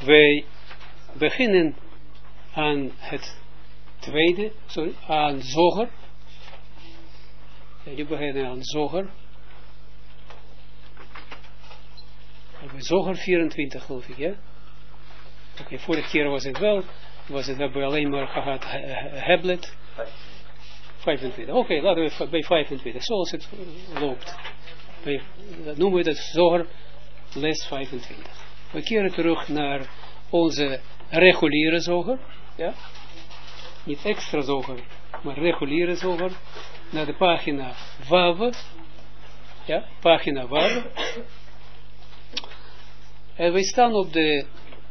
wij beginnen aan het tweede, aan Zoger. Ja, nu beginnen aan Zoger. Zoger 24 geloof ik, ja? Oké, vorige keer hebben we alleen maar gehad Heblet. 25. Oké, laten we bij 25, zoals het loopt. Noemen we dat Zoger les 25. We keren terug naar onze reguliere Zoger. Ja? Niet extra Zoger, maar reguliere Zoger. Naar de pagina Wav. Ja, pagina Wav. En wij staan op de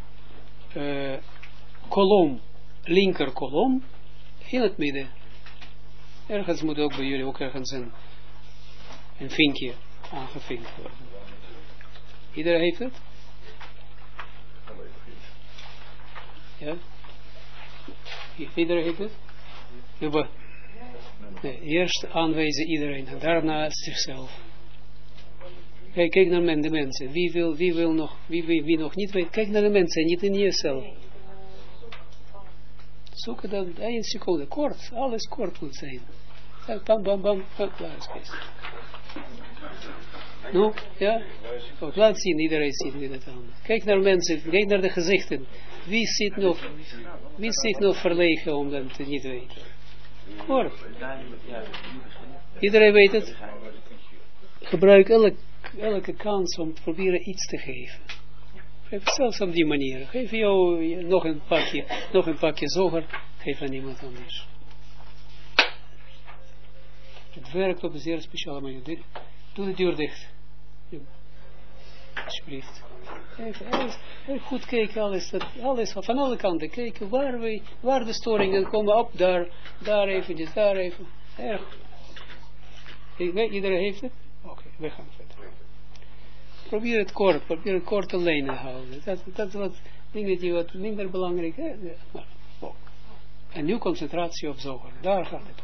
kolom, linker kolom, in het midden. Ergens moet ook bij jullie ook ergens een vinkje aangevinkt worden. Iedereen heeft het? Ja? Iedereen heeft het? Nee, eerst aanwijzen iedereen en daarna zichzelf. Kijk naar de mensen. Wie wil nog, wie nog niet weet. Kijk naar de mensen, niet in jezelf. Zoek dan 1 seconde, kort. Alles kort moet zijn. Bam, bam, bam. Klaar is Kees. Nou, ja? Goed, laat zien, iedereen ziet wie dat aan. Kijk naar mensen, kijk naar de gezichten. Wie zit nog verlegen om dat te niet weten? Kort. Iedereen weet het. Gebruik elke kans om te proberen iets te geven. Zelfs op die manier. Geef jou nog een pakje Zoger, geef aan iemand anders. Het werkt op een zeer speciale manier. Doe de deur dicht. Alsjeblieft. Even goed kijken, alles van alle kanten kijken, waar de storingen komen op, daar eventjes, daar even. Erg. Iedereen heeft het? Oké, we gaan verder. Probeer het korte lijnen houden. Dat is wat dingen die wat minder belangrijk zijn. En nu concentratie op Zoger. Daar gaat het om.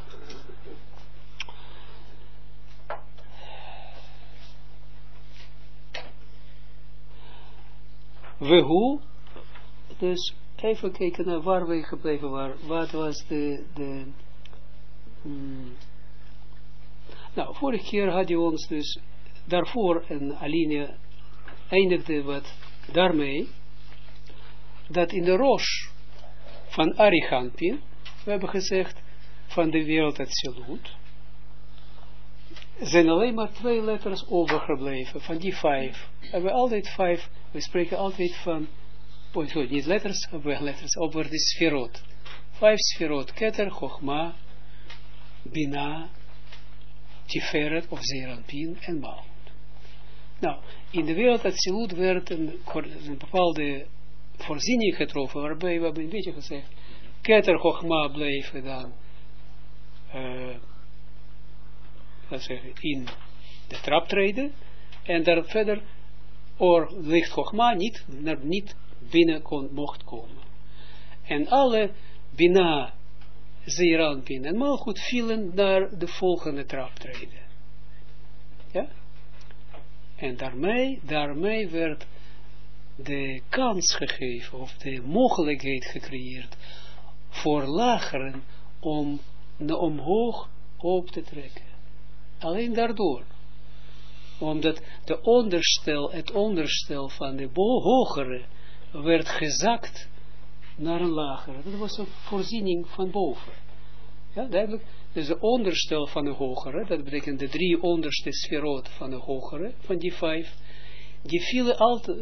Wehu, dus even kijken naar waar we gebleven waren. Wat was nou, vorige keer had je ons dus daarvoor en Aline eindigde wat daarmee, dat in de Rosh van Arichampin, we hebben gezegd, van de wereld Atsilut, zijn alleen maar 2 letters overgebleven, van die 5. We hebben altijd 5, we spreken altijd van, niet letters, over de sferot. 5 sferot, Keter, Chochma, Bina, Tiferet of Zeranpin en Malchut. Nou, in de wereld Atsilut werd een bepaalde voorziening getroffen, waarbij we hebben een beetje gezegd, Keter, Chochma bleven dan in de traptreden en daar verder licht Chochma niet binnen mocht komen. En alle Bina, Zeranpin en Malchut vielen naar de volgende traptreden. Ja? En daarmee werd de kans gegeven, of de mogelijkheid gecreëerd, voor lageren om omhoog op te trekken. Alleen daardoor. Omdat het onderstel van de hogere werd gezakt naar een lagere. Dat was een voorziening van boven. Ja, duidelijk. Dus de onderstel van de hogere, dat betekent de 3 onderste sferot van de hogere, van die 5, die vielen altijd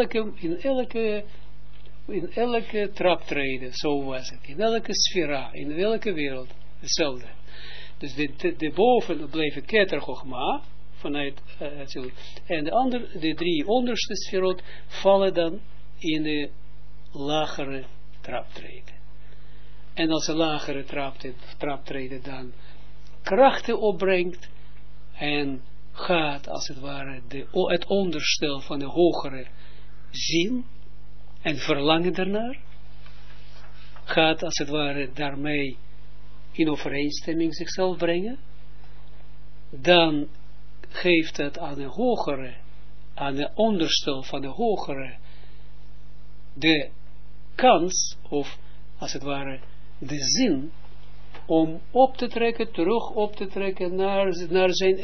in elke traptreden, zo was het. In elke sfera, in elke wereld, hetzelfde. Dus de boven bleef Keter Chochma, vanuit en de 3 onderste sferot vallen dan in de lagere traptreden. En als een lagere traptreden dan krachten opbrengt en gaat als het ware het onderstel van de hogere zien en verlangen daarnaar, gaat als het ware daarmee in overeenstemming zichzelf brengen, dan geeft het aan de onderstel van de hogere de kans, of als het ware de zin, om op te trekken, terug op te trekken naar zijn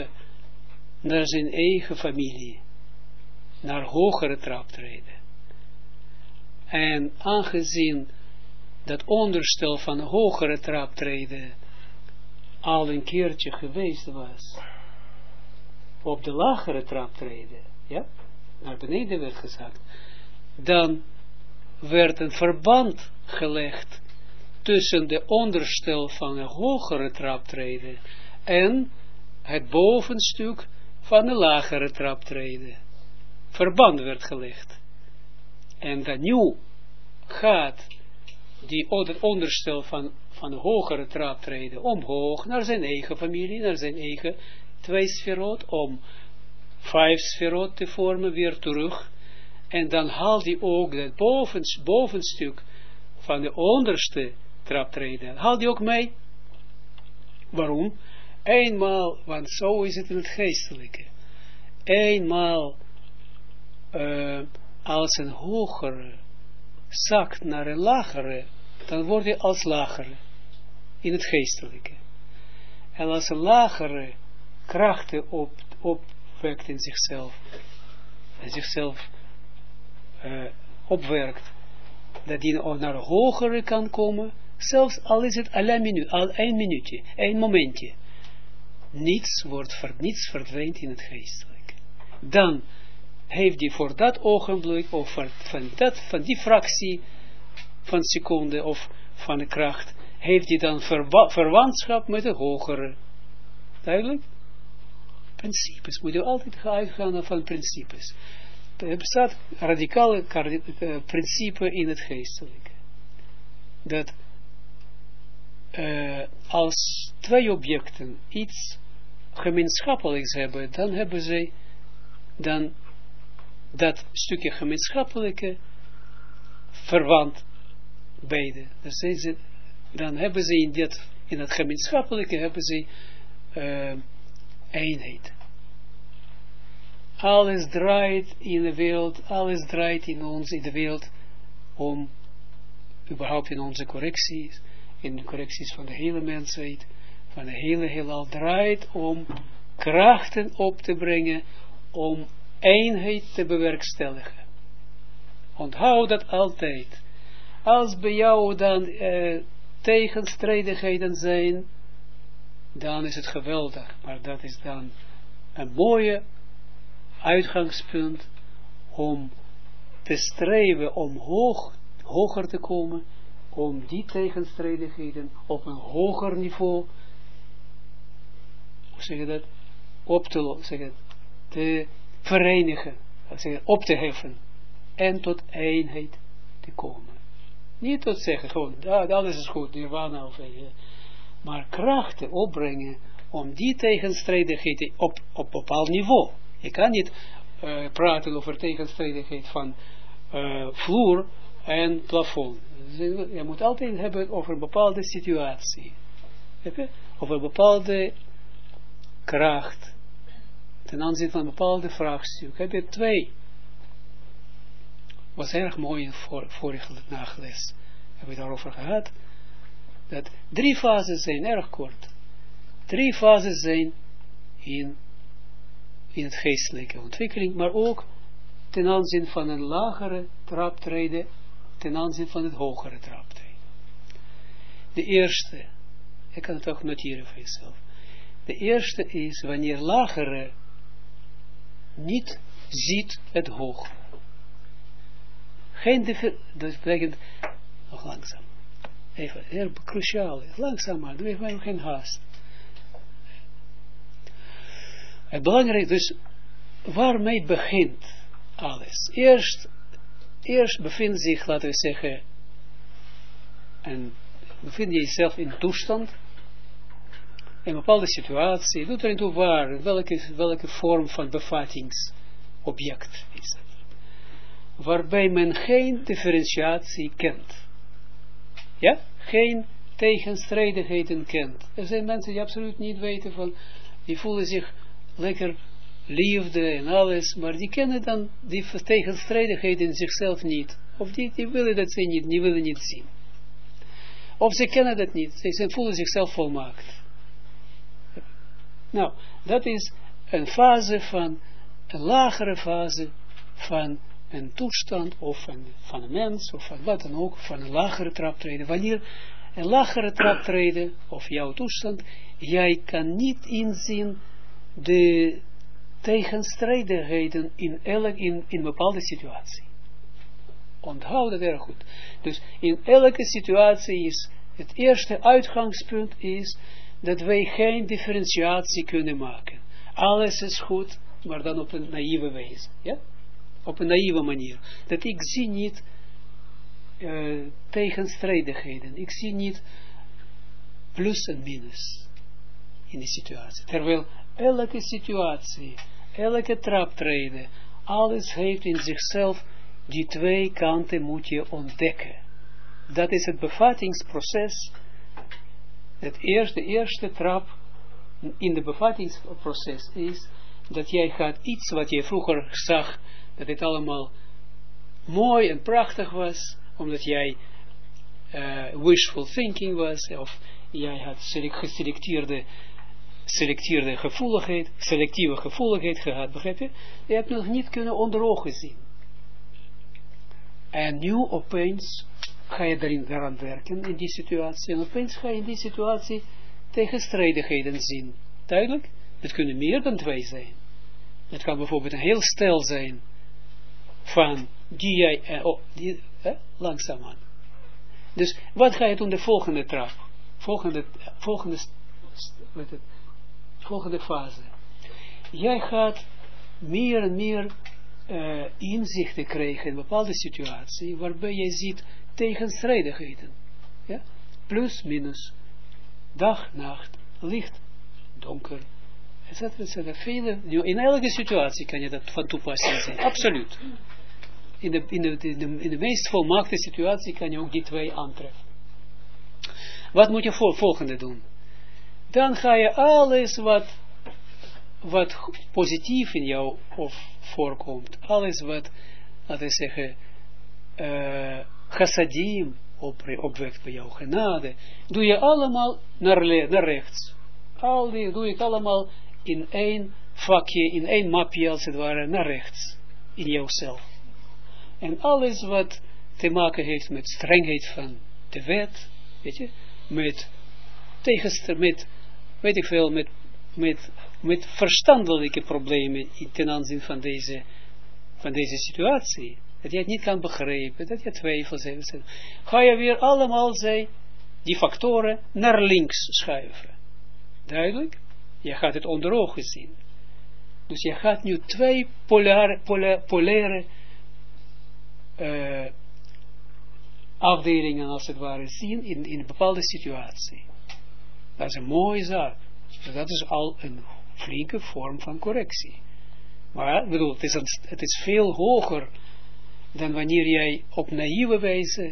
eigen familie, naar hogere traptreden. En aangezien dat onderstel van hogere traptreden al een keertje geweest was, op de lagere traptreden, ja, naar beneden werd gezakt, dan werd een verband gelegd tussen de onderstel van een hogere traptreden en het bovenstuk van de lagere traptreden. Verband werd gelegd. En dan nu gaat het onderstel van de hogere traptreden omhoog naar zijn eigen familie, naar zijn eigen 2 sferot, om 5 sferot te vormen, weer terug. En dan haalt hij ook het bovenstuk van de onderste traptreden, haalt hij ook mee. Waarom? Eenmaal, want zo is het in het geestelijke. Eenmaal als een hogere zakt naar een lagere, dan wordt hij als lagere in het geestelijke. En als een lagere krachten opwekt in zichzelf, en zichzelf opwerkt, dat die naar een hogere kan komen, zelfs al is het al 1 minuutje, 1 momentje. Niets verdwijnt in het geestelijke. Dan heeft hij voor dat ogenblik, of van die fractie van seconde, of van de kracht, heeft hij dan verwantschap met de hogere. Duidelijk? Principes, moet je altijd uitgaan van principes. Er bestaat radicale principe in het geestelijke. Dat als 2 objecten iets gemeenschappelijks hebben, dan hebben zij dan dat stukje gemeenschappelijke verwant beide. Dus dan hebben ze in dat gemeenschappelijke hebben ze eenheid. Alles draait in de wereld, alles draait in de wereld om, überhaupt in onze correcties, in de correcties van de hele mensheid, van de hele heelal, draait om krachten op te brengen, om eenheid te bewerkstelligen. Onthoud dat altijd. Als bij jou dan tegenstrijdigheden zijn, dan is het geweldig, maar dat is dan een mooie uitgangspunt om te streven om hoger te komen, om die tegenstrijdigheden op een hoger niveau, hoe zeg je dat, te verenigen, op te heffen en tot eenheid te komen. Niet tot zeggen, gewoon, alles is goed, nirvana of maar krachten opbrengen om die tegenstrijdigheden op bepaald niveau. Je kan niet praten over tegenstrijdigheid van vloer en plafond. Je moet altijd hebben over een bepaalde situatie. Over een bepaalde kracht. Ten aanzien van een bepaalde vraagstuk. Heb je 2. Was erg mooi in vorige nageles. Hebben we daarover gehad. Dat 3 fases zijn erg kort. 3 fases zijn in het geestelijke ontwikkeling, maar ook ten aanzien van een lagere traptreden, ten aanzien van het hogere traptreden. De eerste, ik kan het ook noteren voor jezelf. De eerste is wanneer lagere niet ziet het hogere. Dat betekent, nog langzaam. Even, heel cruciaal. Langzaam maar, doe even geen haast. Het belangrijk, dus, waarmee begint alles? Eerst bevindt zich, laten we zeggen, en bevind je jezelf in toestand, in een bepaalde situatie, doet er niet toe waar, welke vorm van bevattingsobject is het. Waarbij men geen differentiatie kent. Ja? Geen tegenstrijdigheden kent. Er zijn mensen die absoluut niet weten van, die voelen zich lekker liefde en alles, maar die kennen dan die tegenstrijdigheden in zichzelf niet. Of die willen dat ze niet, die willen niet zien. Of ze kennen dat niet, ze voelen zichzelf volmaakt. Nou, dat is een fase van, een lagere fase van een toestand, of van een mens, of van wat dan ook, van een lagere traptreden. Wanneer een lagere traptreden, of jouw toestand, jij kan niet inzien de tegenstrijdigheden in een bepaalde situatie. Onthoud dat erg goed. Dus in elke situatie is het eerste uitgangspunt is dat wij geen differentiatie kunnen maken. Alles is goed, maar dan op een naïeve wijze. Ja? Op een naïeve manier. Dat ik zie niet tegenstrijdigheden. Ik zie niet plus en minus in die situatie. Terwijl elke situatie, elke traptreden, alles heeft in zichzelf die twee kanten moet je ontdekken. Dat is het bevattingsproces. De eerste trap in het bevattingsproces is dat jij gaat iets wat je vroeger zag, dat het allemaal mooi en prachtig was, omdat jij wishful thinking was, of jij had selectieve gevoeligheid gehad, begrijp je? Je hebt nog niet kunnen onder ogen zien. En nu opeens ga je daaraan werken in die situatie. En opeens ga je in die situatie tegenstrijdigheden zien. Duidelijk? Het kunnen meer dan twee zijn. Het kan bijvoorbeeld een heel stel zijn van die jij, langzaamaan. Dus wat ga je doen de volgende trap? Volgende fase. Jij gaat meer en meer inzichten krijgen in een bepaalde situatie, waarbij je ziet tegenstrijdigheden. Ja? Plus, minus, dag, nacht, licht, donker, etc. Vele, in elke situatie kan je dat van toepassing zijn. Absoluut. In de meest volmaakte situatie kan je ook die twee aantreffen. Wat moet je volgende doen? Dan ga je alles wat positief in jou voorkomt, alles wat, laten we zeggen, chassadim opwekt bij jou, genade, doe je allemaal naar rechts. Doe je het allemaal in één vakje, in één mapje als het ware, naar rechts, in jouzelf. En alles wat te maken heeft met strengheid van de wet, weet je, met verstandelijke problemen ten aanzien van deze situatie, dat je het niet kan begrijpen, dat je twijfels hebt, ga je weer allemaal die factoren naar links schuiven. Duidelijk? Je gaat het onder ogen zien. Dus je gaat nu twee polaire afdelingen als het ware zien in een bepaalde situatie. Dat is een mooie zaak. Dus dat is al een flinke vorm van correctie. Maar ik bedoel, het is veel hoger dan wanneer jij op naïeve wijze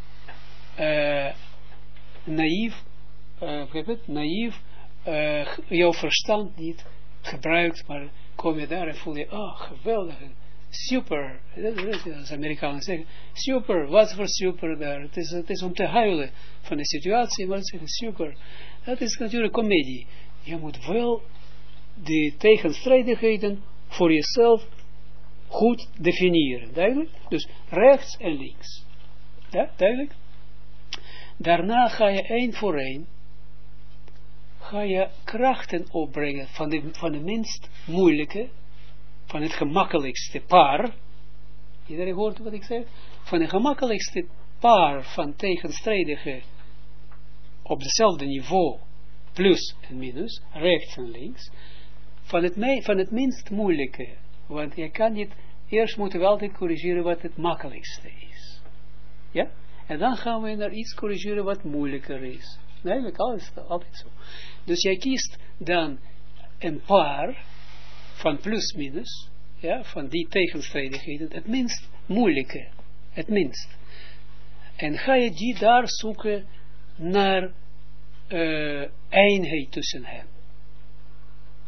jouw verstand niet gebruikt, maar kom je daar en voel je, geweldig, super, als Amerikanen zeggen, super, wat voor super daar, het is om te huilen van de situatie, maar ze zeggen super, dat is natuurlijk komedie. Je moet wel de tegenstrijdigheden voor jezelf goed definiëren, duidelijk? Dus rechts en links. Ja, duidelijk? Daarna ga je één voor één, ga je krachten opbrengen van de minst moeilijke, van het gemakkelijkste paar. Iedereen hoort wat ik zeg? Van het gemakkelijkste paar van tegenstrijdige op hetzelfde niveau, plus en minus, rechts en links, van het minst moeilijke. Want je kan niet, eerst moeten we altijd corrigeren wat het makkelijkste is. Ja? En dan gaan we naar iets corrigeren wat moeilijker is. Nee, altijd zo. Dus jij kiest dan een paar van plus minus, ja, van die tegenstrijdigheden, het minst moeilijke, het minst. En ga je die daar zoeken naar eenheid tussen hen.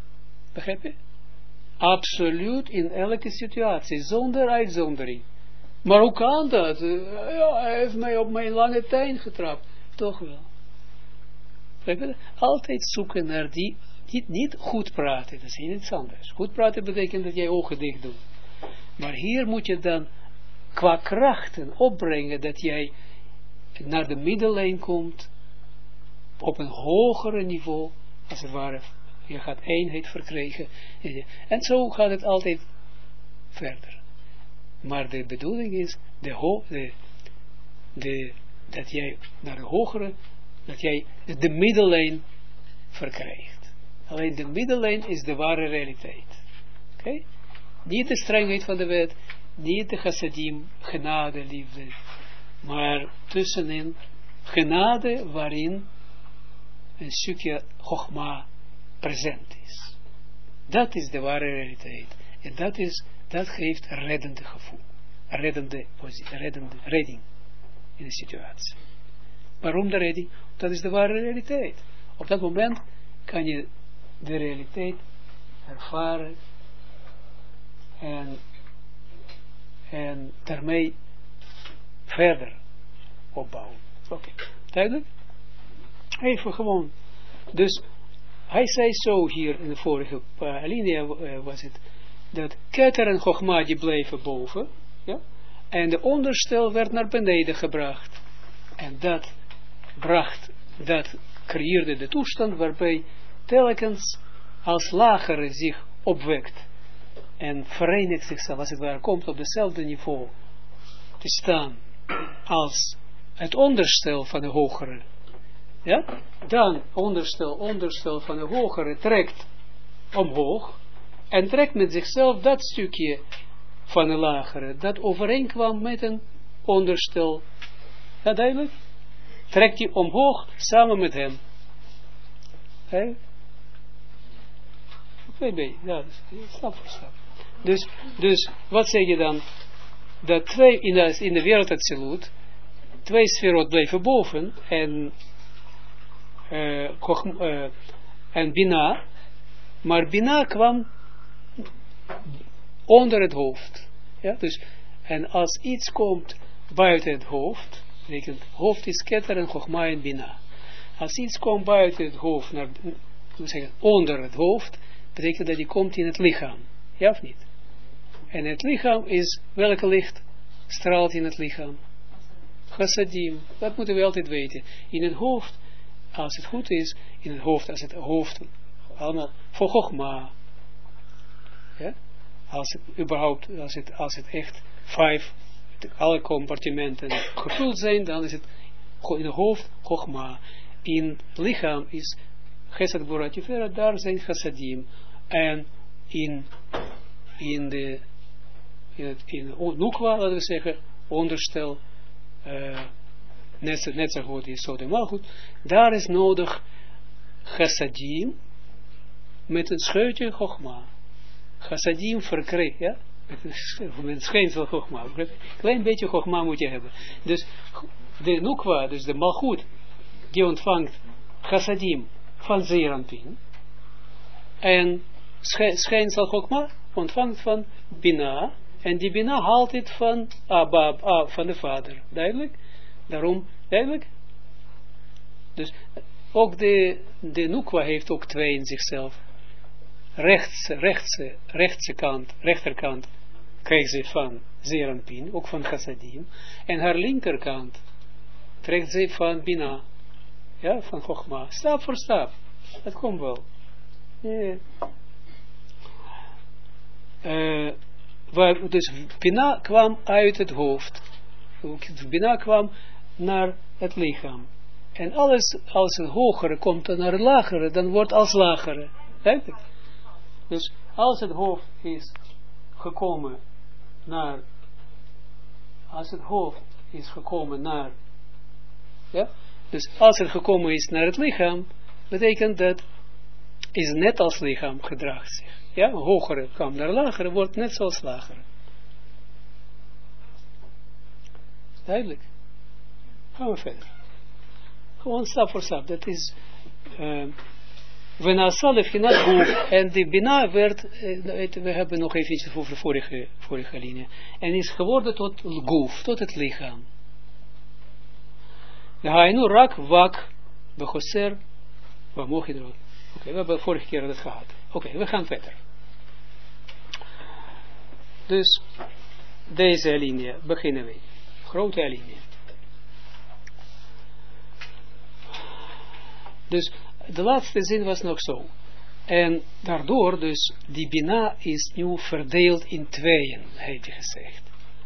Begrijp je? Absoluut in elke situatie, zonder uitzondering. Maar hoe kan dat? Ja, hij heeft mij op mijn lange teen getrapt. Toch wel. Altijd zoeken naar die, niet goed praten, dat is iets anders. Goed praten betekent dat jij ogen dicht doet. Maar hier moet je dan qua krachten opbrengen dat jij naar de middellijn komt, op een hogere niveau, als het ware, je gaat eenheid verkrijgen. En zo gaat het altijd verder. Maar de bedoeling is, dat jij naar de hogere, dat jij de middellijn verkrijgt. Alleen de middellijn is de ware realiteit. Oké? Niet de strengheid van de wet, niet de chassadim, genade, liefde, maar tussenin genade waarin een stukje chogma present is. Dat is de ware realiteit. En dat geeft reddende gevoel. Redding in de situatie. Waarom de redding? Dat is de ware realiteit. Op dat moment kan je de realiteit ervaren en daarmee verder opbouwen. Oké. Duidelijk? Even gewoon. Dus hij zei zo hier in de vorige alinea was het, dat Keter en Chogma die bleven boven, ja? En de onderstel werd naar beneden gebracht. En dat creëerde de toestand waarbij telkens als lagere zich opwekt en verenigt zichzelf, als het ware, komt op dezelfde niveau te staan als het onderstel van de hogere. Ja? Dan onderstel van de hogere trekt omhoog en trekt met zichzelf dat stukje van de lagere dat overeenkwam met een onderstel. Ja, duidelijk? Trekt hij omhoog samen met hem. Oké? Ja, stap voor stap. Dus wat zeg je dan? Dat twee in de wereld absoluut, twee sferot bleven boven en Bina, maar Bina kwam onder het hoofd. Ja, dus, en als iets komt buiten het hoofd, betekent hoofd is Keter en Chogma en Bina. Als iets komt buiten het hoofd, onder het hoofd, betekent dat die komt in het lichaam. Ja of niet? En het lichaam is, welke licht straalt in het lichaam? Chassadim. Dat moeten we altijd weten. In het hoofd, als het goed is, in het hoofd, als het hoofd, allemaal voor Chogma. Ja? Als het überhaupt, als het echt alle compartimenten gevuld zijn, dan is het in het hoofd Chogma. In het lichaam is Chesed Gvura Tiferet, daar zijn Chassadim. En in Nukwa, laten we zeggen, onderstel, net zo goed is zo de Malchut, daar is nodig Chassadim met een scheutje Chogma. Chassadim verkrijgt, ja, met een schijnsel Chogma. Klein beetje Chogma moet je hebben. Dus de Nukwa, dus de Malchut, die ontvangt Chassadim van Zeeranpin. En schijnsel Chogma ontvangt van Bina. En die Bina haalt het van van de vader. Duidelijk? Daarom, duidelijk? Dus ook de Nukwa heeft ook twee in zichzelf. Rechterkant krijgt ze van Zeeranpin, ook van Chassadim. En haar linkerkant trekt ze van Bina. Ja, van Chogma. Stap voor stap. Dat komt wel. Dus Bina kwam uit het hoofd. Bina kwam naar het lichaam. En alles als het hogere komt naar het lagere, dan wordt als lagere. Eigenlijk. Dus als het hoofd is gekomen naar, ja, dus als het gekomen is naar het lichaam, betekent dat is net als lichaam gedraagt zich. Ja, hogere kwam naar lagere, wordt net zoals lagere. Duidelijk. Gaan we verder. Gewoon stap voor stap. Dat is we nasa lefhinat guf, en de bina werd, we hebben nog even over de vorige linie, en is geworden tot guf, tot het lichaam. De hainu rak wak, bechoser, we mogen er. Oké, we hebben vorige keer dat gehad. Oké, we gaan verder. Dus, deze linie, beginnen we. Grote linie. Dus, de laatste zin was nog zo. En daardoor, dus, die bina is nu verdeeld in tweeën, heeft hij gezegd.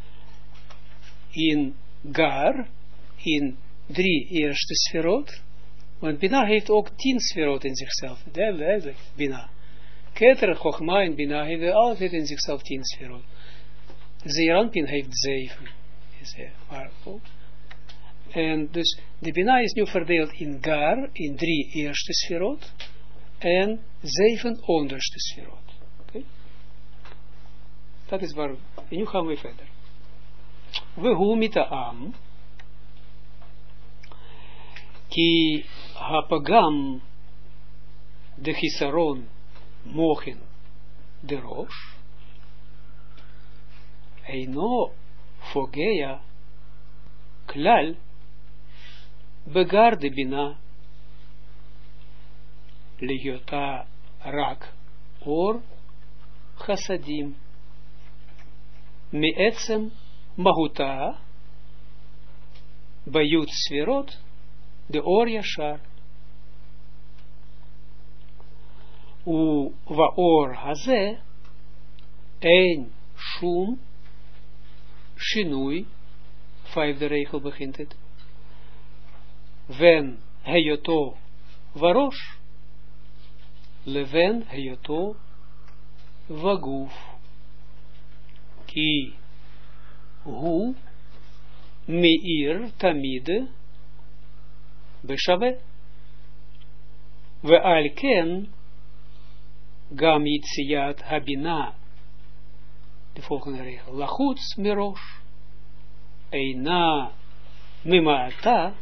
In gar, in 3 eerste sferot, want bina heeft ook 10 sferot in zichzelf. Duidelijk, bina. Keter, Chochma en bina hebben altijd in zichzelf 10 sferot. Zeeranpin heeft 7. En dus de bina is nu verdeeld in gar, in 3 eerste sferot, en 7 onderste sferot. Okay? Dat is waar. En nu gaan we verder. We hu mita'am, ki hapagam de chisaron mochen de rosh, eino fogea klal begar de bina liota rak or chasadim me'etzem mahuta bayut sferot de or yashar u vaor haze ein shum shinui, 5e regel begint het, ven heyoto varosh leven heyoto vaguf ki hu meir tamide beshave ve alken gam yitziat habina, de volgende regel, lachutz mirosh eina mimatata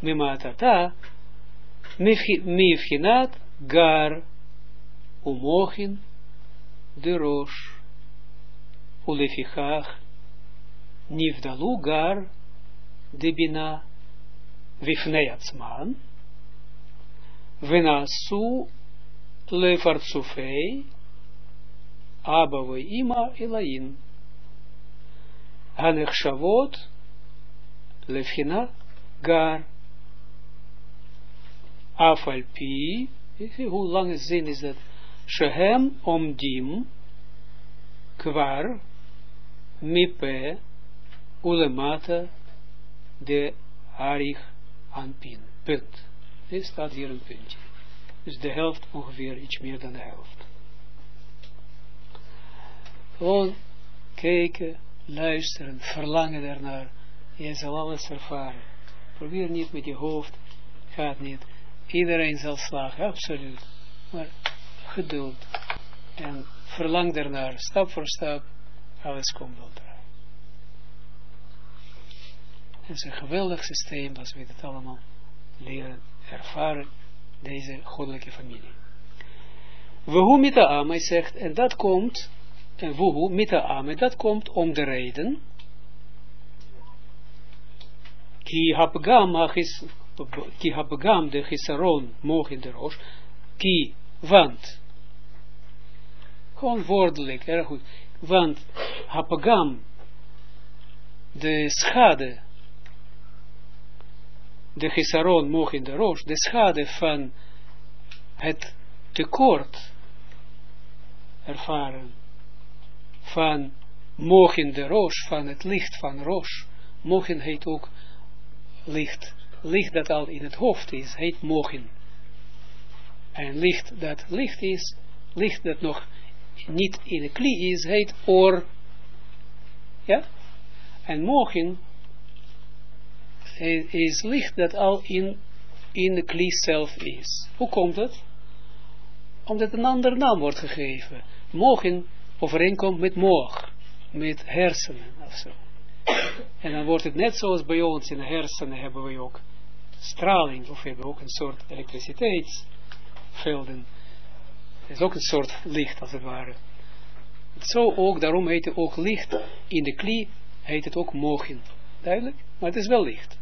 mifhinat gar umochin de rosh ulefichach nifdalu gar de bina vifnei atzman venasu lefartsufei Abba ve ima elain hanechshavot lefhina gar afalpi, hoe lange zin is dat? Shehem omdim kvar mipe ulemata de harich anpin. Punt. Dit staat hier een puntje. Dus de helft ongeveer, iets meer dan de helft. Gewoon kijken, luisteren, verlangen daarnaar. Je zal alles ervaren. Probeer niet met je hoofd, gaat niet. Iedereen zal slagen, absoluut. Maar geduld. En verlang daarnaar, stap voor stap, alles komt wel terug. Het is een geweldig systeem, als we het allemaal leren, ervaren, deze goddelijke familie. Wuhu mita'am, hij zegt, en dat komt, en wuhu mita'am, dat komt om de reden, ki hapgam de chisaron mogen de roos, ki, want, gewoon woordelijk, erg goed, want hapgam, de schade, de chisaron mogen de roos, de schade van het tekort ervaren, van mogen de roos, van het licht van roos, mogen heet ook licht, licht dat al in het hoofd is, heet mogen, en licht dat licht is, licht dat nog niet in de kli is, heet oor, ja, en mogen is licht dat al in de kli zelf is. Hoe komt het? Omdat een ander naam wordt gegeven. Mogen overeenkomt met moog, met hersenen ofzo. En dan wordt het net zoals bij ons in de hersenen hebben we ook straling, of hebben we ook een soort elektriciteitsvelden. Het is ook een soort licht, als het ware. Zo ook, daarom heet het ook licht. In de kli heet het ook mochin. Duidelijk? Maar het is wel licht.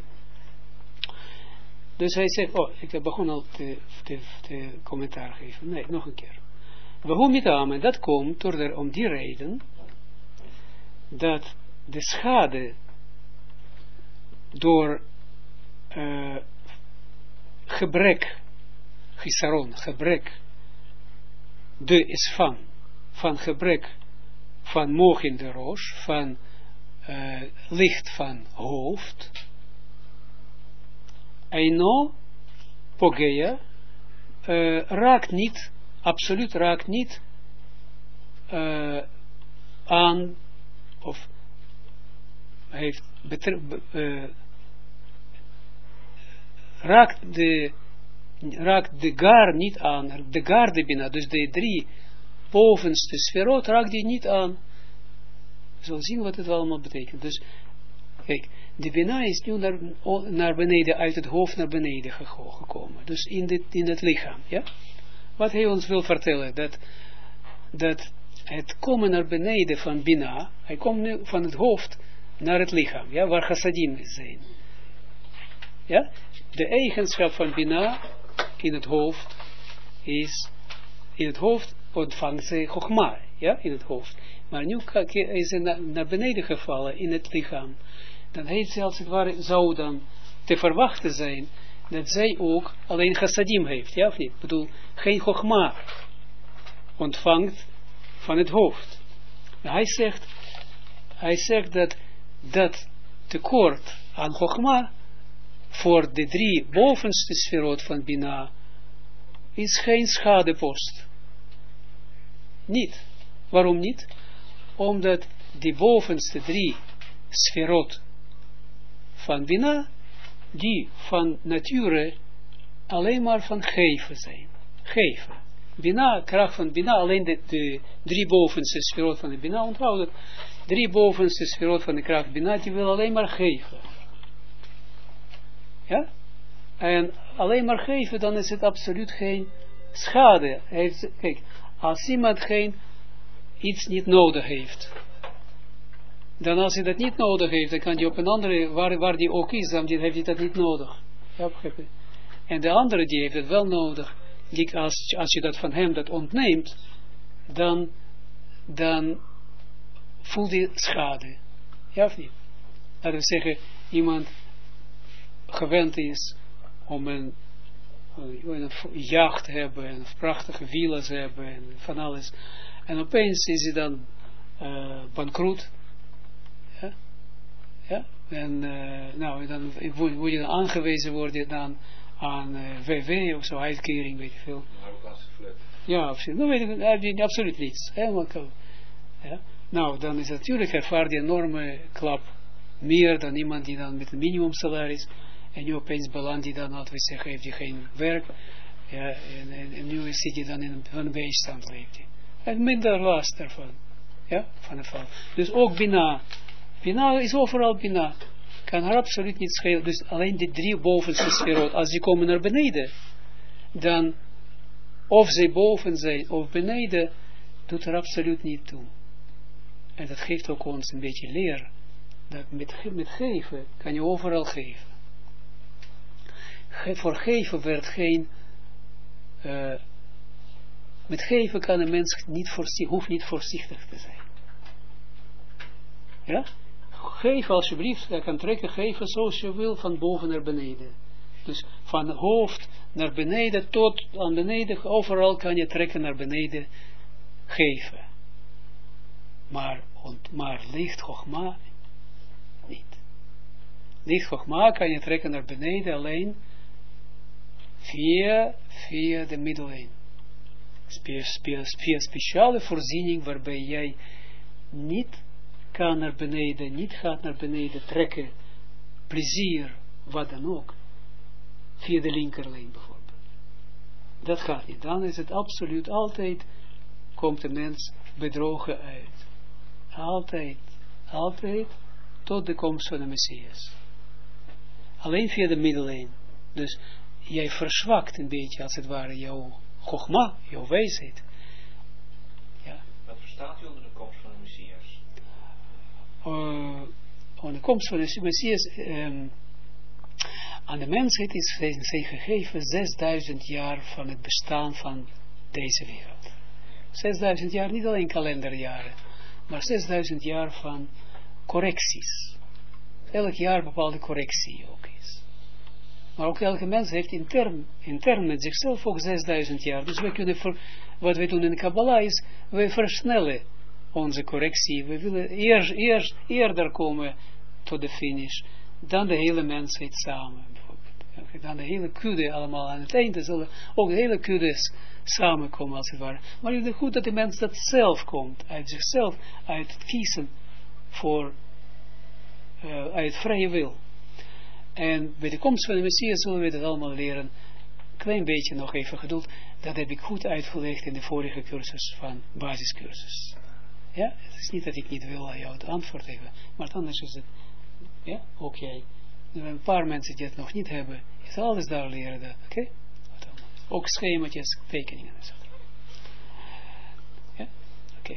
Dus hij zegt, ik begon al te commentaar geven. Nee, nog een keer. Waarom niet aan? En dat komt om die reden, dat de schade door gebrek, chisaron, gebrek, de is van gebrek, van mochin de roos, van licht van hoofd, eino pogea, raakt niet, absoluut raakt niet aan, of heeft raakt de gar niet aan, de gar de bina, dus de 3 bovenste sferot raakt die niet aan. We zullen zien wat het allemaal betekent. Dus, kijk, de bina is nu naar beneden, uit het hoofd naar beneden gekomen. Dus in het lichaam, ja. Wat hij ons wil vertellen, dat het komen naar beneden van bina, hij komt nu van het hoofd naar het lichaam, ja, waar chassadim zijn. Ja, de eigenschap van bina in het hoofd is, in het hoofd ontvangt zij chogma, ja, in het hoofd. Maar nu is ze naar beneden gevallen in het lichaam. Dan heeft ze als het ware, zou dan te verwachten zijn, dat zij ook alleen chassadim heeft, ja of niet? Ik bedoel, geen chogma ontvangt van het hoofd. Hij zegt dat tekort aan chogma voor de 3 bovenste sferot van bina is geen schadepost. Niet. Waarom niet? Omdat die bovenste 3 sferot van bina, die van nature alleen maar van geven zijn. Geven. Bina, kracht van bina, alleen de 3 bovenste sferot van de bina, onthoud het. 3 bovenste sferot van de kracht bina, die wil alleen maar geven. Ja? En alleen maar geven, dan is het absoluut geen schade. Kijk, als iemand iets niet nodig heeft, dan als hij dat niet nodig heeft, dan kan hij op een andere, waar die ook is, dan heeft hij dat niet nodig. Ja, en de andere die heeft het wel nodig. Als je dat van hem dat ontneemt, dan voelt hij schade. Ja of niet? Laten we zeggen, iemand gewend is om een jacht te hebben, en prachtige villa's hebben, en van alles. En opeens is hij dan bankroet. Ja? Ja? En dan moet je dan aangewezen worden dan aan WW of zo, uitkering, weet je veel. Ja, absoluut. Nou, weet ik absoluut niets. Helemaal cool. Ja? Nou, dan is natuurlijk ervaar die enorme klap meer dan iemand die dan met een minimumsalaris, en nu opeens belandt die dan, laten we zeggen, heeft hij geen werk, ja, en nu zit hij dan in een bijstand, leeft hij. En minder last ervan, ja, van het val. Dus ook bina. Bina is overal bina. Kan haar absoluut niet schelen. Dus alleen die 3 bovenste sferot, als die komen naar beneden, dan, of zij boven zijn, of beneden, doet er absoluut niet toe. En dat geeft ook ons een beetje leer, dat met geven, kan je overal geven. Voor geven werd geen, met geven kan een mens hoeft niet voorzichtig te zijn. Ja? Geven alsjeblieft, je kan trekken, geven zoals je wil, van boven naar beneden. Dus van het hoofd naar beneden, tot aan beneden, overal kan je trekken naar beneden, geven. Maar licht Chogma niet. Licht Chogma kan je trekken naar beneden alleen via de middellijn. Via speciale voorziening waarbij jij niet kan naar beneden, niet gaat naar beneden trekken, plezier, wat dan ook, via de linkerlijn bijvoorbeeld. Dat gaat niet. Dan is het absoluut altijd, komt de mens bedrogen uit. Altijd, tot de komst van de Messias. Alleen via de middellijn. Dus jij verzwakt een beetje, als het ware, jouw chogma, jouw wijsheid. staat u onder de komst van de Messias? Onder de komst van de Messias, aan de mensheid zijn gegeven 6000 jaar van het bestaan van deze wereld. 6000 jaar, niet alleen kalenderjaren, maar 6000 jaar van correcties. Elk jaar bepaalde correctie ook is. Maar ook elke mens heeft intern met zichzelf ook 6000 jaar. Dus we kunnen, wat wij doen in de Kabbalah is, we versnellen onze correctie. We willen eerder komen tot de finish, dan de hele mensheid samen. Dan de hele kudde allemaal aan het einde zullen ook de hele kuddes samenkomen als het ware. Maar het is goed dat de mens dat zelf komt, uit zichzelf, uit het kiezen voor, uit vrije wil. En bij de komst van de Messias zullen we dat allemaal leren. Klein beetje nog even geduld. Dat heb ik goed uitgelegd in de vorige cursus van basiscursus. Ja, het is niet dat ik niet wil aan jou het antwoord geven, maar anders is het, ja, ook jij. Er zijn een paar mensen die het nog niet hebben, je zal alles daar leren, oké? Ook schemaatjes, tekeningen en zo. Ja, oké.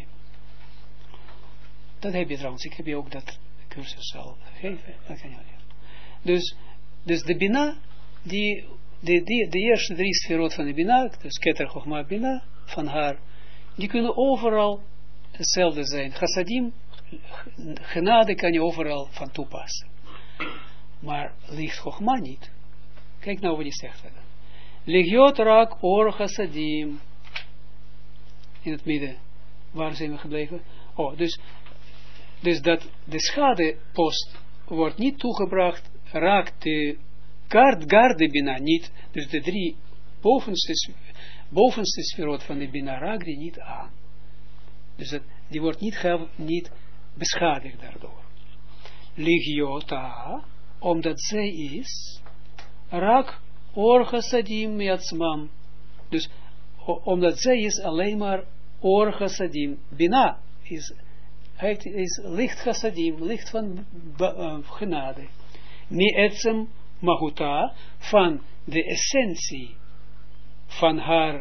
Dat heb je trouwens, ik heb je ook dat cursus al gegeven, dat kan je leren. Dus de Bina, de eerste 3 sferot van de Bina, dus Keter, Chochma, Bina, van haar, die kunnen overal hetzelfde zijn. Chassadim, genade kan je overal van toepassen. Maar licht Chochma niet. Kijk nou wat hij zegt. Legiot rak or chassadim. In het midden. Waar zijn we gebleven? Oh, dus dat de schadepost wordt niet toegebracht, raakt de garde Bina niet. Dus de 3 bovenste sferot van de Bina raakt die niet aan. Dus die wordt niet beschadigd daardoor. Legiota, omdat zij is, raak or chassadim yatsmam. Dus omdat zij is alleen maar or chassadim. Bina is licht chassadim, licht van genade. Mi etsem mahuta, van de essentie van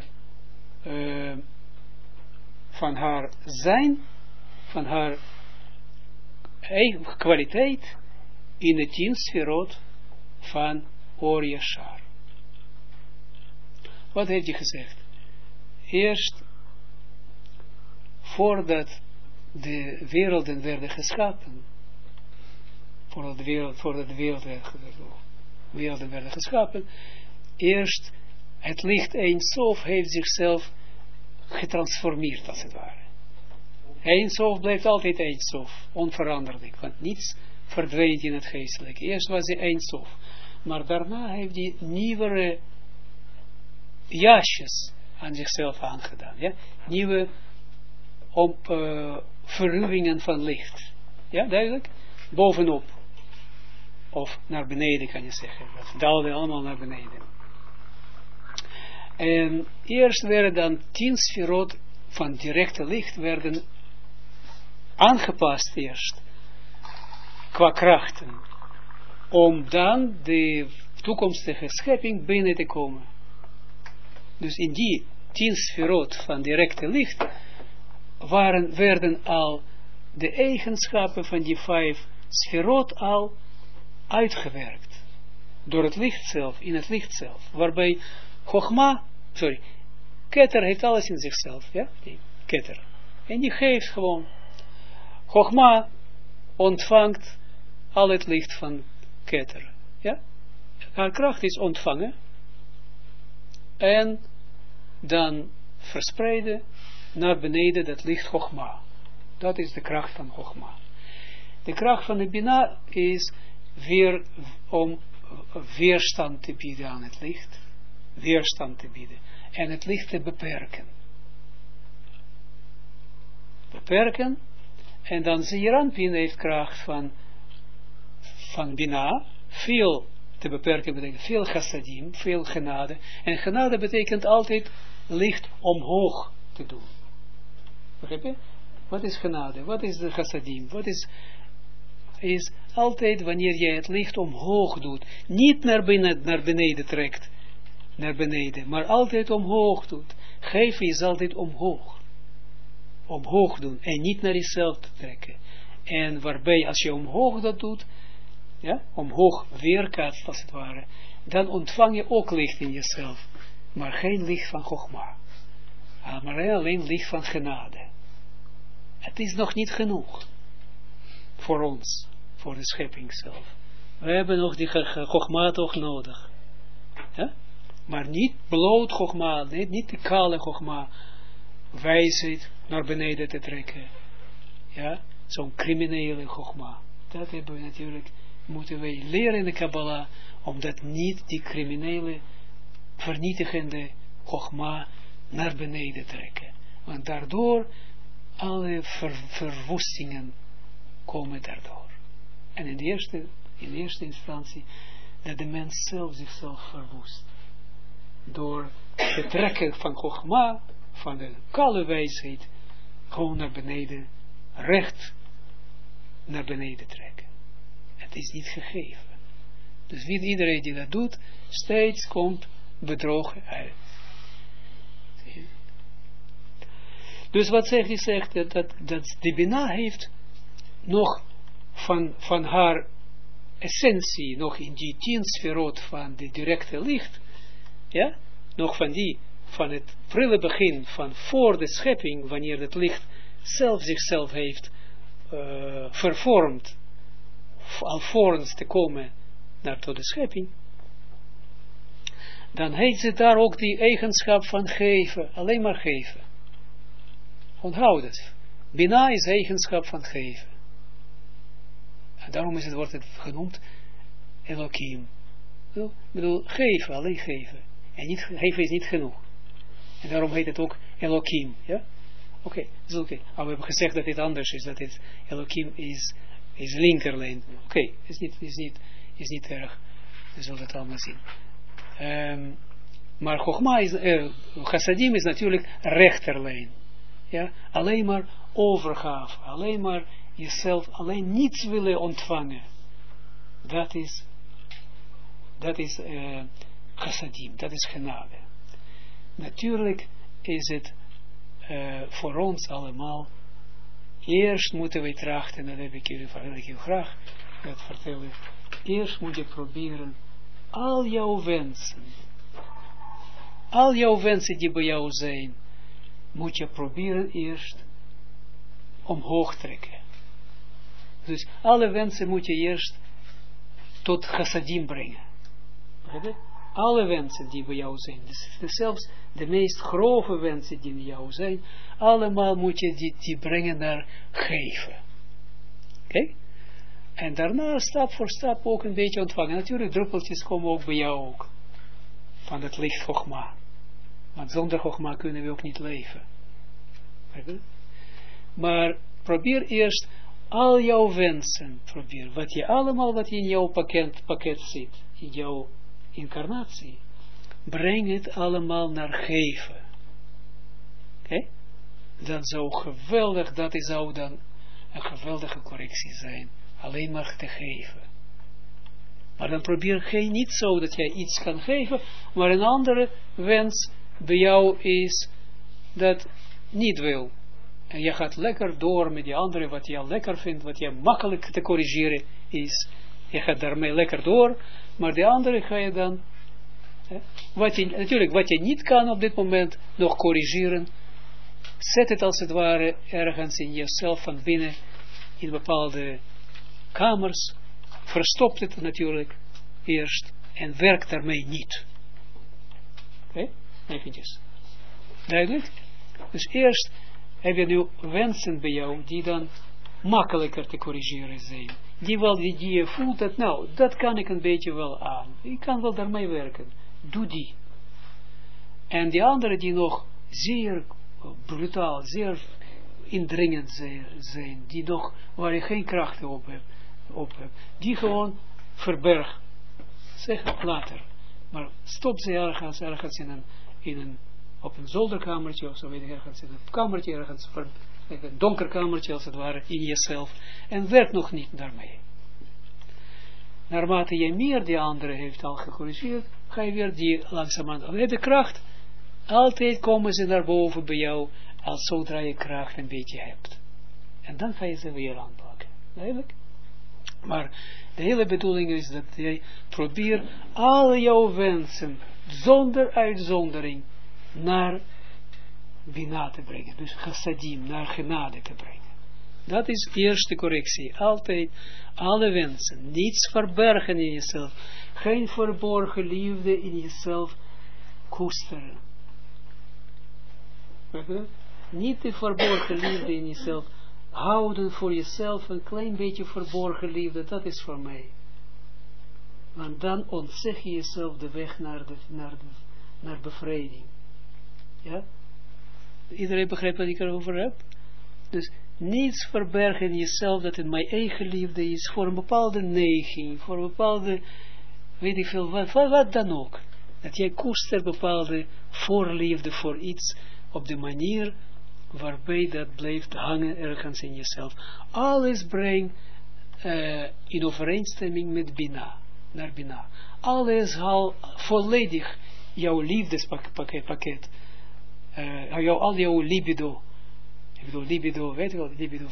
haar zijn, van haar eigen kwaliteit in de 10 sferot van Or Yashar. Wat heeft hij gezegd? Eerst, voordat de werelden werden geschapen, voordat de werelden werden geschapen, eerst het licht Ein Sof heeft zichzelf getransformeerd als het ware. Ein Sof blijft altijd Ein Sof, onveranderlijk, want niets verdwijnt in het geestelijke. Eerst was hij Ein Sof, maar daarna heeft hij nieuwere jasjes aan zichzelf aangedaan. Ja? Nieuwe verruwingen van licht. Ja, duidelijk? Bovenop. Of naar beneden kan je zeggen. Dat daalde allemaal naar beneden. En eerst werden dan 10 sferot van directe licht werden aangepast eerst. Qua krachten. Om dan de toekomstige schepping binnen te komen. Dus in die 10 sferot van directe licht werden al de eigenschappen van die 5 sferot al uitgewerkt. Door het licht zelf, in het licht zelf. Waarbij Keter heeft alles in zichzelf. Ja? Die Keter. En die geeft gewoon. Chochma ontvangt al het licht van Keter. Ja? Haar kracht is ontvangen. En dan verspreiden naar beneden dat licht Chochma. Dat is de kracht van Chochma. De kracht van de Bina is weer om weerstand te bieden aan het licht. Weerstand te bieden. En het licht te beperken. Beperken. En dan Zeeranpin heeft kracht van Bina. Veel te beperken betekent veel chassadim, veel genade. En genade betekent altijd licht omhoog te doen. Begrijp je? Wat is genade? Wat is de chassadim? Wat is altijd wanneer jij het licht omhoog doet. Niet naar beneden trekt. Naar beneden. Maar altijd omhoog doet. Geven is altijd omhoog. omhoog doen en niet naar jezelf te trekken. En waarbij als je omhoog dat doet, ja, omhoog weerkaatst als het ware, dan ontvang je ook licht in jezelf, maar geen licht van Chogma, maar alleen licht van genade. Het is nog niet genoeg voor ons, voor de schepping zelf. We hebben nog die Chogma toch nodig. Ja? Maar niet bloot Chogma, niet de kale Chogma, wijsheid naar beneden te trekken. Ja? Zo'n criminele Chogma. Dat hebben we natuurlijk, moeten wij leren in de Kabbalah, omdat niet die criminele, vernietigende Chogma naar beneden trekken. Want daardoor, alle verwoestingen komen daardoor. En in eerste instantie, dat de mens zelf zichzelf verwoest. Door het trekken van Chogma, van de kale wijsheid, gewoon naar beneden, recht naar beneden trekken. Het is niet gegeven. Dus iedereen die dat doet, steeds komt bedrogen uit. Dus wat zegt hij? Zegt dat de Bina heeft nog van haar essentie, nog in die 10 sferot van de directe licht, ja, nog van het prille begin, van voor de schepping, wanneer het licht zichzelf heeft vervormd, alvorens te komen naar tot de schepping, dan heeft ze daar ook die eigenschap van geven, alleen maar geven. Onthoud het. Bina is eigenschap van geven. En daarom wordt het genoemd Elohim. Ik bedoel, geven, alleen geven. En niet, geven is niet genoeg. En daarom heet het ook Elohim. Ja? Oké. Maar we hebben gezegd dat dit anders is. Dat het Elohim is linkerlijn. Oké. Is niet erg. We zullen het allemaal zien. Maar Chogma Chassadim is natuurlijk rechterlijn. Ja? Alleen maar overgave. Alleen maar jezelf, alleen niets willen ontvangen. Dat is Chassadim. Dat is genade. Natuurlijk is het voor ons allemaal, eerst moeten we trachten, dat heb ik jullie heel graag dat vertellen, eerst moet je proberen al jouw wensen die bij jou zijn, moet je proberen eerst omhoog trekken. Dus alle wensen moet je eerst tot chassadim brengen. Alle wensen die bij jou zijn, dus zelfs de meest grove wensen die in jou zijn, allemaal moet je die brengen naar geven. Oké? En daarna stap voor stap ook een beetje ontvangen. Natuurlijk, druppeltjes komen ook bij jou ook. Van het licht Chogma. Want zonder Chogma kunnen we ook niet leven. Maar probeer eerst al jouw wensen. Probeer wat in jouw pakket zit. In jouw incarnatie. Breng het allemaal naar geven. Oké? Dat zou geweldig, zou dan een geweldige correctie zijn. Alleen maar te geven. Maar dan probeer niet zo dat jij iets kan geven, maar een andere wens bij jou is dat niet wil. En je gaat lekker door met die andere, wat je lekker vindt, wat je makkelijk te corrigeren is. Je gaat daarmee lekker door, maar de andere ga je dan, wat je niet kan op dit moment nog corrigeren, zet het als het ware ergens in jezelf van binnen, in bepaalde kamers, verstopt het natuurlijk eerst en werkt daarmee niet. Oké? Eventjes. Duidelijk? Dus eerst heb je nu wensen bij jou die dan makkelijker te corrigeren zijn. Die je voelt dat, nou, dat kan ik een beetje wel aan. Ik kan wel daarmee werken. Doe die. En die andere die nog zeer brutaal, zeer indringend zijn, die nog, waar je geen krachten op hebt, die gewoon verberg. Zeg het later. Maar stop ze ergens op een zolderkamertje of zo, weet ik, ergens in een kamertje, ergens een donker kamertje als het ware, in jezelf, en werk nog niet daarmee. Naarmate je meer die andere heeft al gecorrigeerd, ga je weer die langzamerhand, heb je kracht, altijd komen ze naar boven bij jou, als zodra je kracht een beetje hebt. En dan ga je ze weer aanpakken. Eigenlijk. Maar de hele bedoeling is dat jij probeert al jouw wensen, zonder uitzondering, naar Bina te brengen. Dus chassadim, naar genade te brengen. Dat is de eerste correctie. Altijd alle wensen. Niets verbergen in jezelf. Geen verborgen liefde in jezelf koesteren. Niet de verborgen liefde in jezelf houden voor jezelf, een klein beetje verborgen liefde, dat is voor mij. Want dan ontzeg je jezelf de weg naar bevrijding. Ja? Iedereen begrijpt wat ik erover heb? Dus niets verbergen in jezelf dat in mijn eigen liefde is voor een bepaalde neiging, voor een bepaalde, weet ik veel, wat dan ook. Dat jij koestert bepaalde voorliefde voor iets op de manier waarbij dat blijft hangen ergens in jezelf. Alles brengt in overeenstemming met Bina, naar Bina. Alles haal volledig jouw liefdespakket, al jouw libido. Ik bedoel libido, weet je wel, libido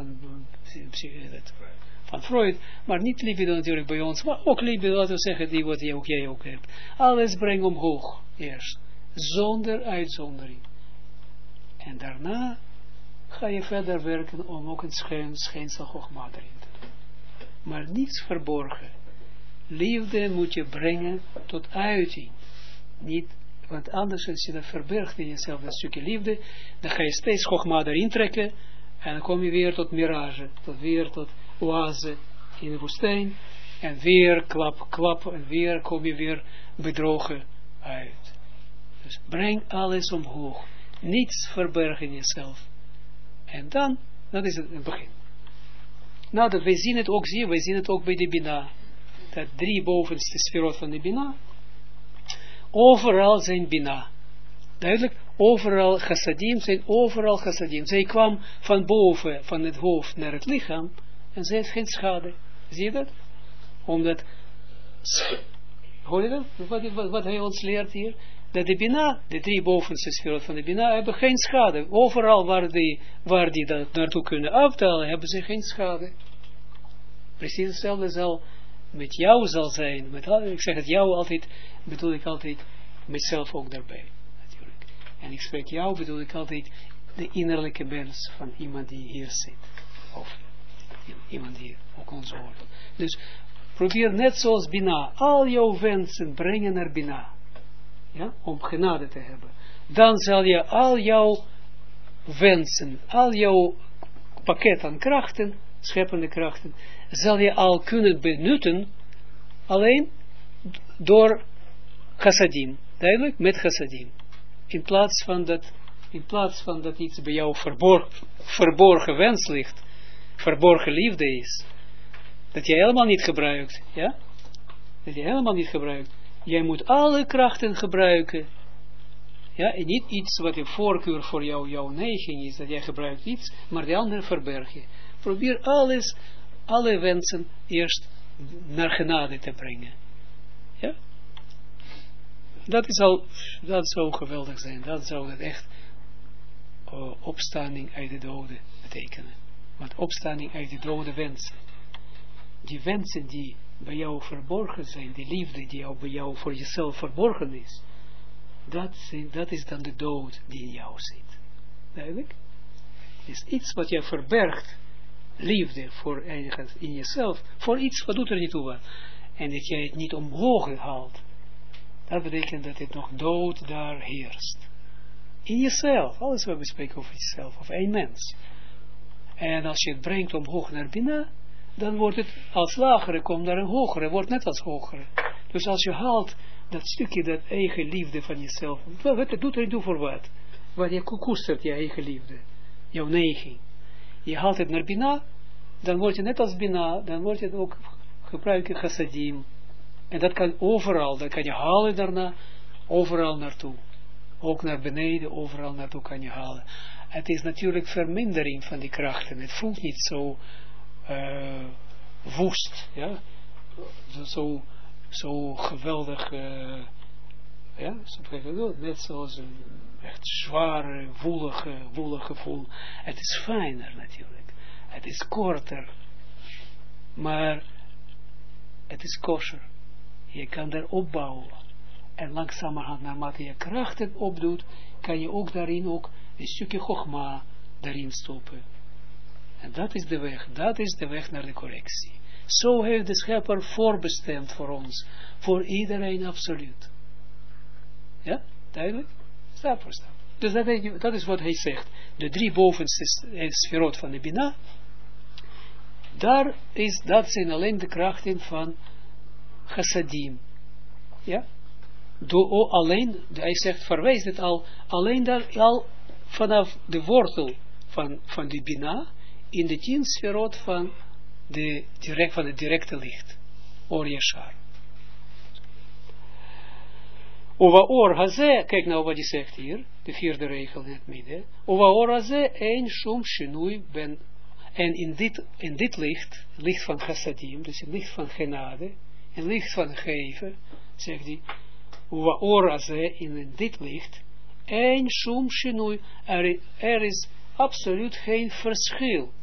van Freud, maar niet libido natuurlijk bij ons, maar ook libido, laten we zeggen, die wat jij ook hebt. Alles brengt omhoog, eerst, zonder uitzondering. En daarna ga je verder werken om ook een schijnsel Chogma erin te doen. Maar niets verborgen. Liefde moet je brengen tot uiting. Niet, want anders als je dat verbergt in jezelf, dat stukje liefde, dan ga je steeds Chogma erin trekken en dan kom je weer tot mirage, tot oase in de woestijn en weer klap en weer kom je weer bedrogen uit. Dus breng alles omhoog. Niets verbergen in jezelf. En dan, dat is het begin. Nou, dat wij zien het ook bij de Bina. Dat 3 bovenste sferot van de Bina. Overal zijn Bina. Duidelijk, overal chassadim zijn overal chassadim. Zij kwam van boven, van het hoofd naar het lichaam. En zij heeft geen schade. Zie je dat? Omdat, hoor je dat? Wat hij ons leert hier? Dat de Bina, de 3 bovenste sferot van de Bina, hebben geen schade. Overal waar die dat naartoe kunnen aftalen, hebben ze geen schade. Precies hetzelfde zal met jou zal zijn. Ik zeg het jou altijd, bedoel ik altijd mezelf ook daarbij. Natuurlijk. En ik spreek jou, bedoel ik altijd de innerlijke mens van iemand die hier zit. Of iemand die ook ons hoort. Dus probeer net zoals Bina, al jouw wensen brengen naar Bina. Ja, om genade te hebben. Dan zal je al jouw wensen, al jouw pakket aan krachten, scheppende krachten, zal je al kunnen benutten, alleen door chassadim. Duidelijk, met chassadim. In plaats van dat iets bij jou verborgen wens ligt, verborgen liefde is, dat je helemaal niet gebruikt, ja? Dat je helemaal niet gebruikt. Jij moet alle krachten gebruiken. Ja, en niet iets wat een voorkeur voor jouw neiging is, dat jij gebruikt iets, maar de andere verberg je. Probeer alle wensen eerst naar genade te brengen. Ja? Dat zou geweldig zijn. Dat zou het echt opstanding uit de doden betekenen. Want opstanding uit de doden wensen. Die wensen die bij jou verborgen zijn, die liefde die bij jou voor jezelf verborgen is, dat is dan de dood die in jou zit. Duidelijk? Het is iets wat je verbergt, liefde voor ergens in jezelf, voor iets wat doet er niet toe wat. En dat jij het niet omhoog haalt, dat betekent dat het nog dood daar heerst. In jezelf, alles wat we spreken over jezelf, of één mens. En als je het brengt omhoog naar binnen, dan wordt het als lagere, komt naar een hogere, wordt net als hogere. Dus als je haalt dat stukje, dat eigen liefde van jezelf, wat doet er niet toe voor wat? Wat je koestert, je eigen liefde, jouw neiging. Je haalt het naar Bina, dan word je net als Bina, dan word je het ook gebruiken chassadim. En dat kan overal, dat kan je halen daarna, overal naartoe. Ook naar beneden, overal naartoe kan je halen. Het is natuurlijk vermindering van die krachten. Het voelt niet zo woest, ja, zo geweldig Ja, net zoals een echt zware, woelig gevoel. Het is fijner natuurlijk. Het is korter. Maar het is kosher. Je kan daar opbouwen. En langzamerhand, naarmate je krachten opdoet, kan je ook daarin ook een stukje chogma daarin stoppen. En dat is de weg. Dat is de weg naar de correctie. Zo heeft de schepper voorbestemd voor ons. Voor iedereen absoluut. Ja, duidelijk? Stap voor stap. Dus dat is wat hij zegt. De 3 bovenste sferot van de Bina. Dat zijn alleen de krachten van chassadim. Ja? Hij zegt, verwijst het alleen daar al vanaf de wortel van de Bina in de 10 sferot van het directe licht. Or Yashar. Ova or haze, kijk nou wat hij zegt hier, de 4e regel in het midden. Ova or haze, een shum shinui ben, en in dit licht van chassadim, dus het licht van genade, en licht van geven, zegt hij, Ova or haze, in dit licht, een shum shinui, er is absoluut geen verschil,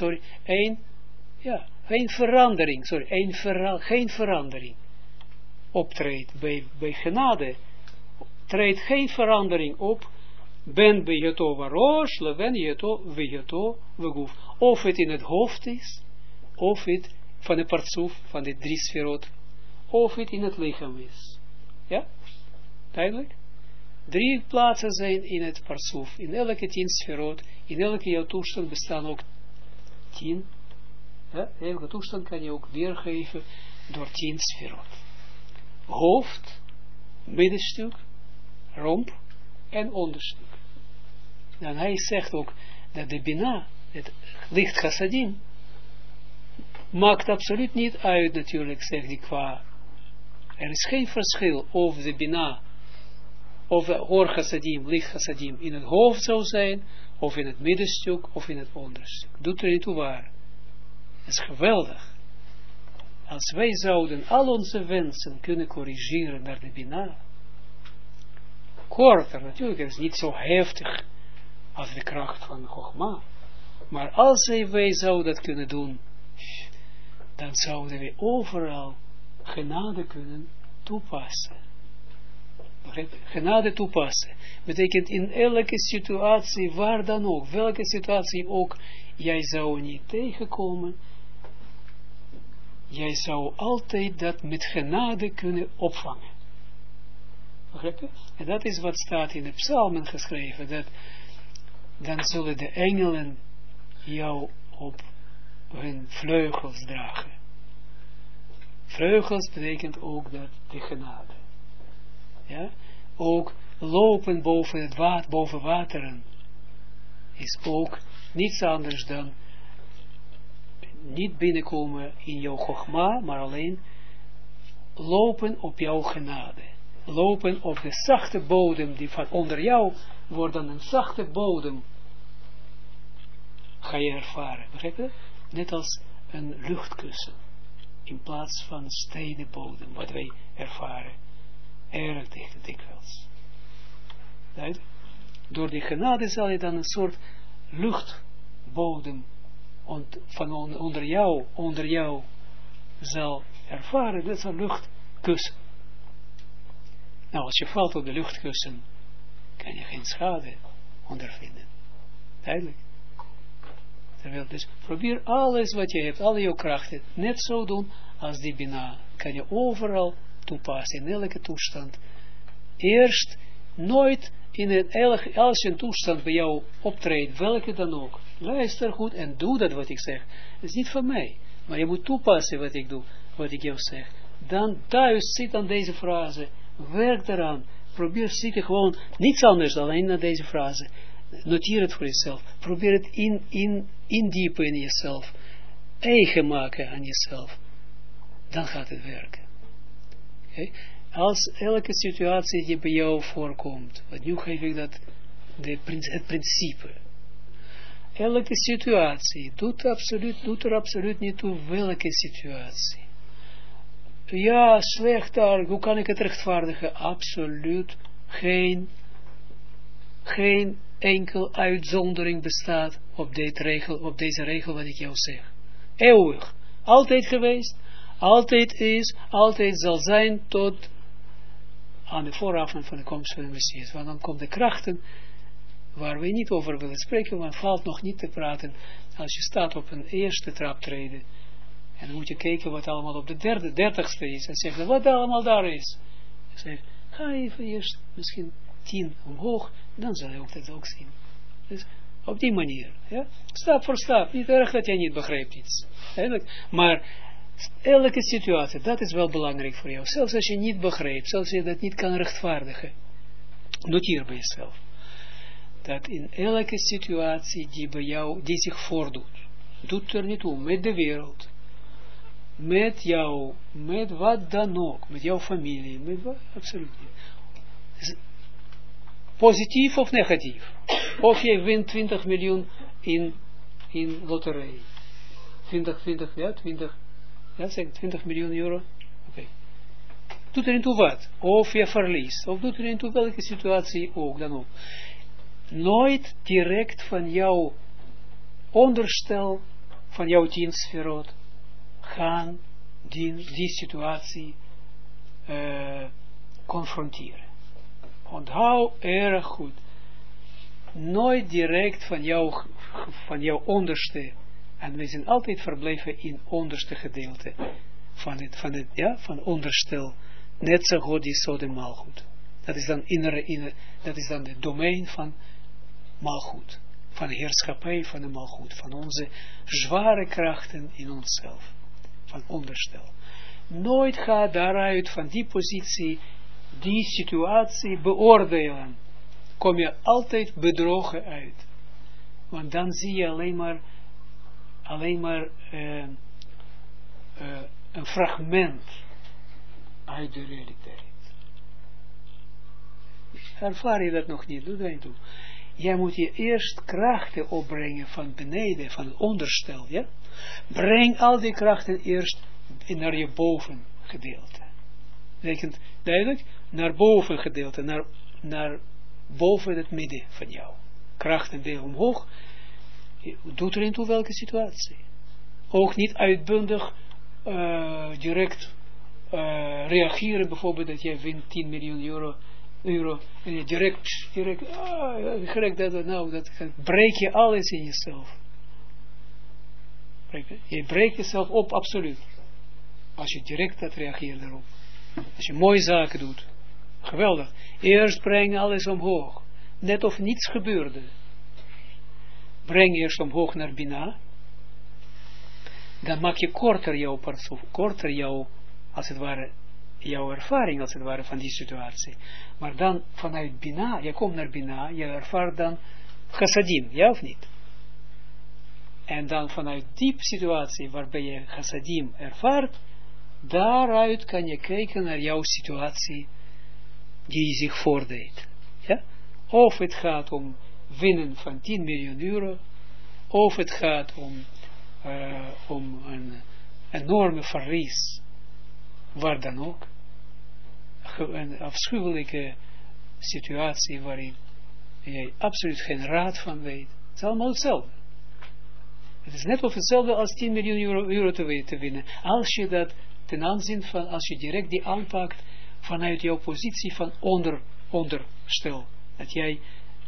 geen verandering, geen verandering optreedt bij genade, treedt geen verandering op, ben beheto varosh, leven beheto veguf. Of het in het hoofd is, of het van de partsoef, van de 3 sferot, of het in het lichaam is. Ja? Duidelijk? 3 plaatsen zijn in het partsoef, in elke 10 sferot, in elke jouw toestand bestaan ook 10. Ja? Elke toestand kan je ook weergeven door 10 sferot. Hoofd, middenstuk, romp en onderstuk. Dan hij zegt ook dat de Bina, het licht chassadim, maakt absoluut niet uit natuurlijk, zegt hij qua. Er is geen verschil of de Bina, of de or chassadim, licht chassadim in het hoofd zou zijn, of in het middenstuk, of in het onderstuk. Doet er niet toe waar. Het is geweldig. Als wij zouden al onze wensen kunnen corrigeren naar de Bina, korter natuurlijk, het is niet zo heftig als de kracht van Chogma, maar als wij zouden dat kunnen doen, dan zouden we overal genade kunnen toepassen. Genade toepassen betekent in elke situatie, waar dan ook, welke situatie ook, jij zou niet tegenkomen. Jij zou altijd dat met genade kunnen opvangen. Begrijp je? En dat is wat staat in de psalmen geschreven. Dat dan zullen de engelen jou op hun vleugels dragen. Vleugels betekent ook dat de genade. Ja? Ook lopen boven wateren is ook niets anders dan niet binnenkomen in jouw chogma, maar alleen lopen op jouw genade. Lopen op de zachte bodem, die van onder jou wordt dan een zachte bodem, ga je ervaren. Begrijp je? Net als een luchtkussen, in plaats van stenen bodem, wat wij ervaren. Erg dicht, dikwijls. Door die genade zal je dan een soort luchtbodem van onder jou zal ervaren, dat is een luchtkussen. Nou, als je valt op de luchtkussen, kan je geen schade ondervinden. Duidelijk. Dus probeer alles wat je hebt, al jouw krachten, net zo doen als die Bina. Kan je overal toepassen, in elke toestand. Eerst, nooit als je een toestand bij jou optreedt, welke dan ook. Luister goed en doe dat wat ik zeg. Het is niet van mij, maar je moet toepassen wat ik doe, wat ik jou zeg. Dan thuis zit aan deze frase, werk eraan, probeer zitten gewoon, niets anders alleen naar deze frase. Noteer het voor jezelf, probeer het indiepen in jezelf, eigen maken aan jezelf. Dan gaat het werken. Okay? Als elke situatie die bij jou voorkomt, want nu geef ik dat het principe. Elke situatie doet er absoluut niet toe welke situatie. ja, slecht daar, hoe kan ik het rechtvaardigen? Absoluut geen enkel uitzondering bestaat op deze regel wat ik jou zeg. Eeuwig. Altijd geweest, altijd is, altijd zal zijn tot aan de vooravond van de komst van de Messias. Want dan komt de krachten waar we niet over willen spreken, want valt nog niet te praten. Als je staat op een eerste traptreden, en dan moet je kijken wat allemaal op de 30ste is, en zeggen wat allemaal daar is. Dan zeg ga even eerst misschien 10 omhoog, dan zal je ook dat ook zien. Dus op die manier, ja, stap voor stap, niet erg dat jij niet begrijpt iets. Eigenlijk. Maar elke situatie, dat is wel belangrijk voor jou. Zelfs als je niet begrijpt, zelfs als je dat niet kan rechtvaardigen, noteer bij jezelf. Dat in elke situatie die bij jou, die zich voordoet, doet er niet toe, met de wereld, met jou, met wat dan ook, met jouw familie, met wat, absoluut niet. Positief of negatief. Of je wint 20 miljoen in loterij. 20 miljoen euro. Oké. Doet er niet toe wat. Of je verliest. Of doet er niet toe welke situatie ook dan ook. Nooit direct van jouw onderstel, van jouw 10 sferot, gaan die situatie confronteren. Onthoud erg goed. Nooit direct van jouw onderste, en we zijn altijd verbleven in onderste gedeelte van onderstel, net zo goed is zo de maalgoed. Dat is dan dat is dan het domein van maalgoed, van de heerschappij van de maalgoed, van onze zware krachten in onszelf, van onderstel. Nooit ga daaruit van die positie die situatie beoordelen. Kom je altijd bedrogen uit. Want dan zie je alleen maar een fragment uit de realiteit. Ervaar je dat nog niet? Doe dat niet toe. Jij moet je eerst krachten opbrengen van beneden, van het onderstel. Ja? Breng al die krachten eerst naar je bovengedeelte. Betekent duidelijk? Naar boven gedeelte, naar boven het midden van jou. Krachten weer omhoog. Doet er in toe welke situatie. Ook niet uitbundig direct reageren, bijvoorbeeld dat jij wint 10 miljoen euro en je direct breek je alles in jezelf. Je breekt jezelf op, absoluut. Als je direct dat reageert erop. Als je mooie zaken doet. Geweldig. Eerst breng alles omhoog. Net of niets gebeurde. Breng eerst omhoog naar Bina. Dan maak je korter jouw partsoef. Korter jouw, als het ware, jouw ervaring, als het ware, van die situatie. Maar dan vanuit Bina, je komt naar Bina, je ervaart dan chassadim, ja of niet? En dan vanuit die situatie waarbij je chassadim ervaart, daaruit kan je kijken naar jouw situatie die zich voordeed. Ja? Of het gaat om winnen van 10 miljoen euro, of het gaat om een enorme verlies, waar dan ook, een afschuwelijke situatie waarin je absoluut geen raad van weet. Het is allemaal hetzelfde. Het is net of hetzelfde als 10 miljoen euro te winnen. Als je dat ten aanzien van, als je direct die aanpakt vanuit jouw positie van onderstel. Dat jij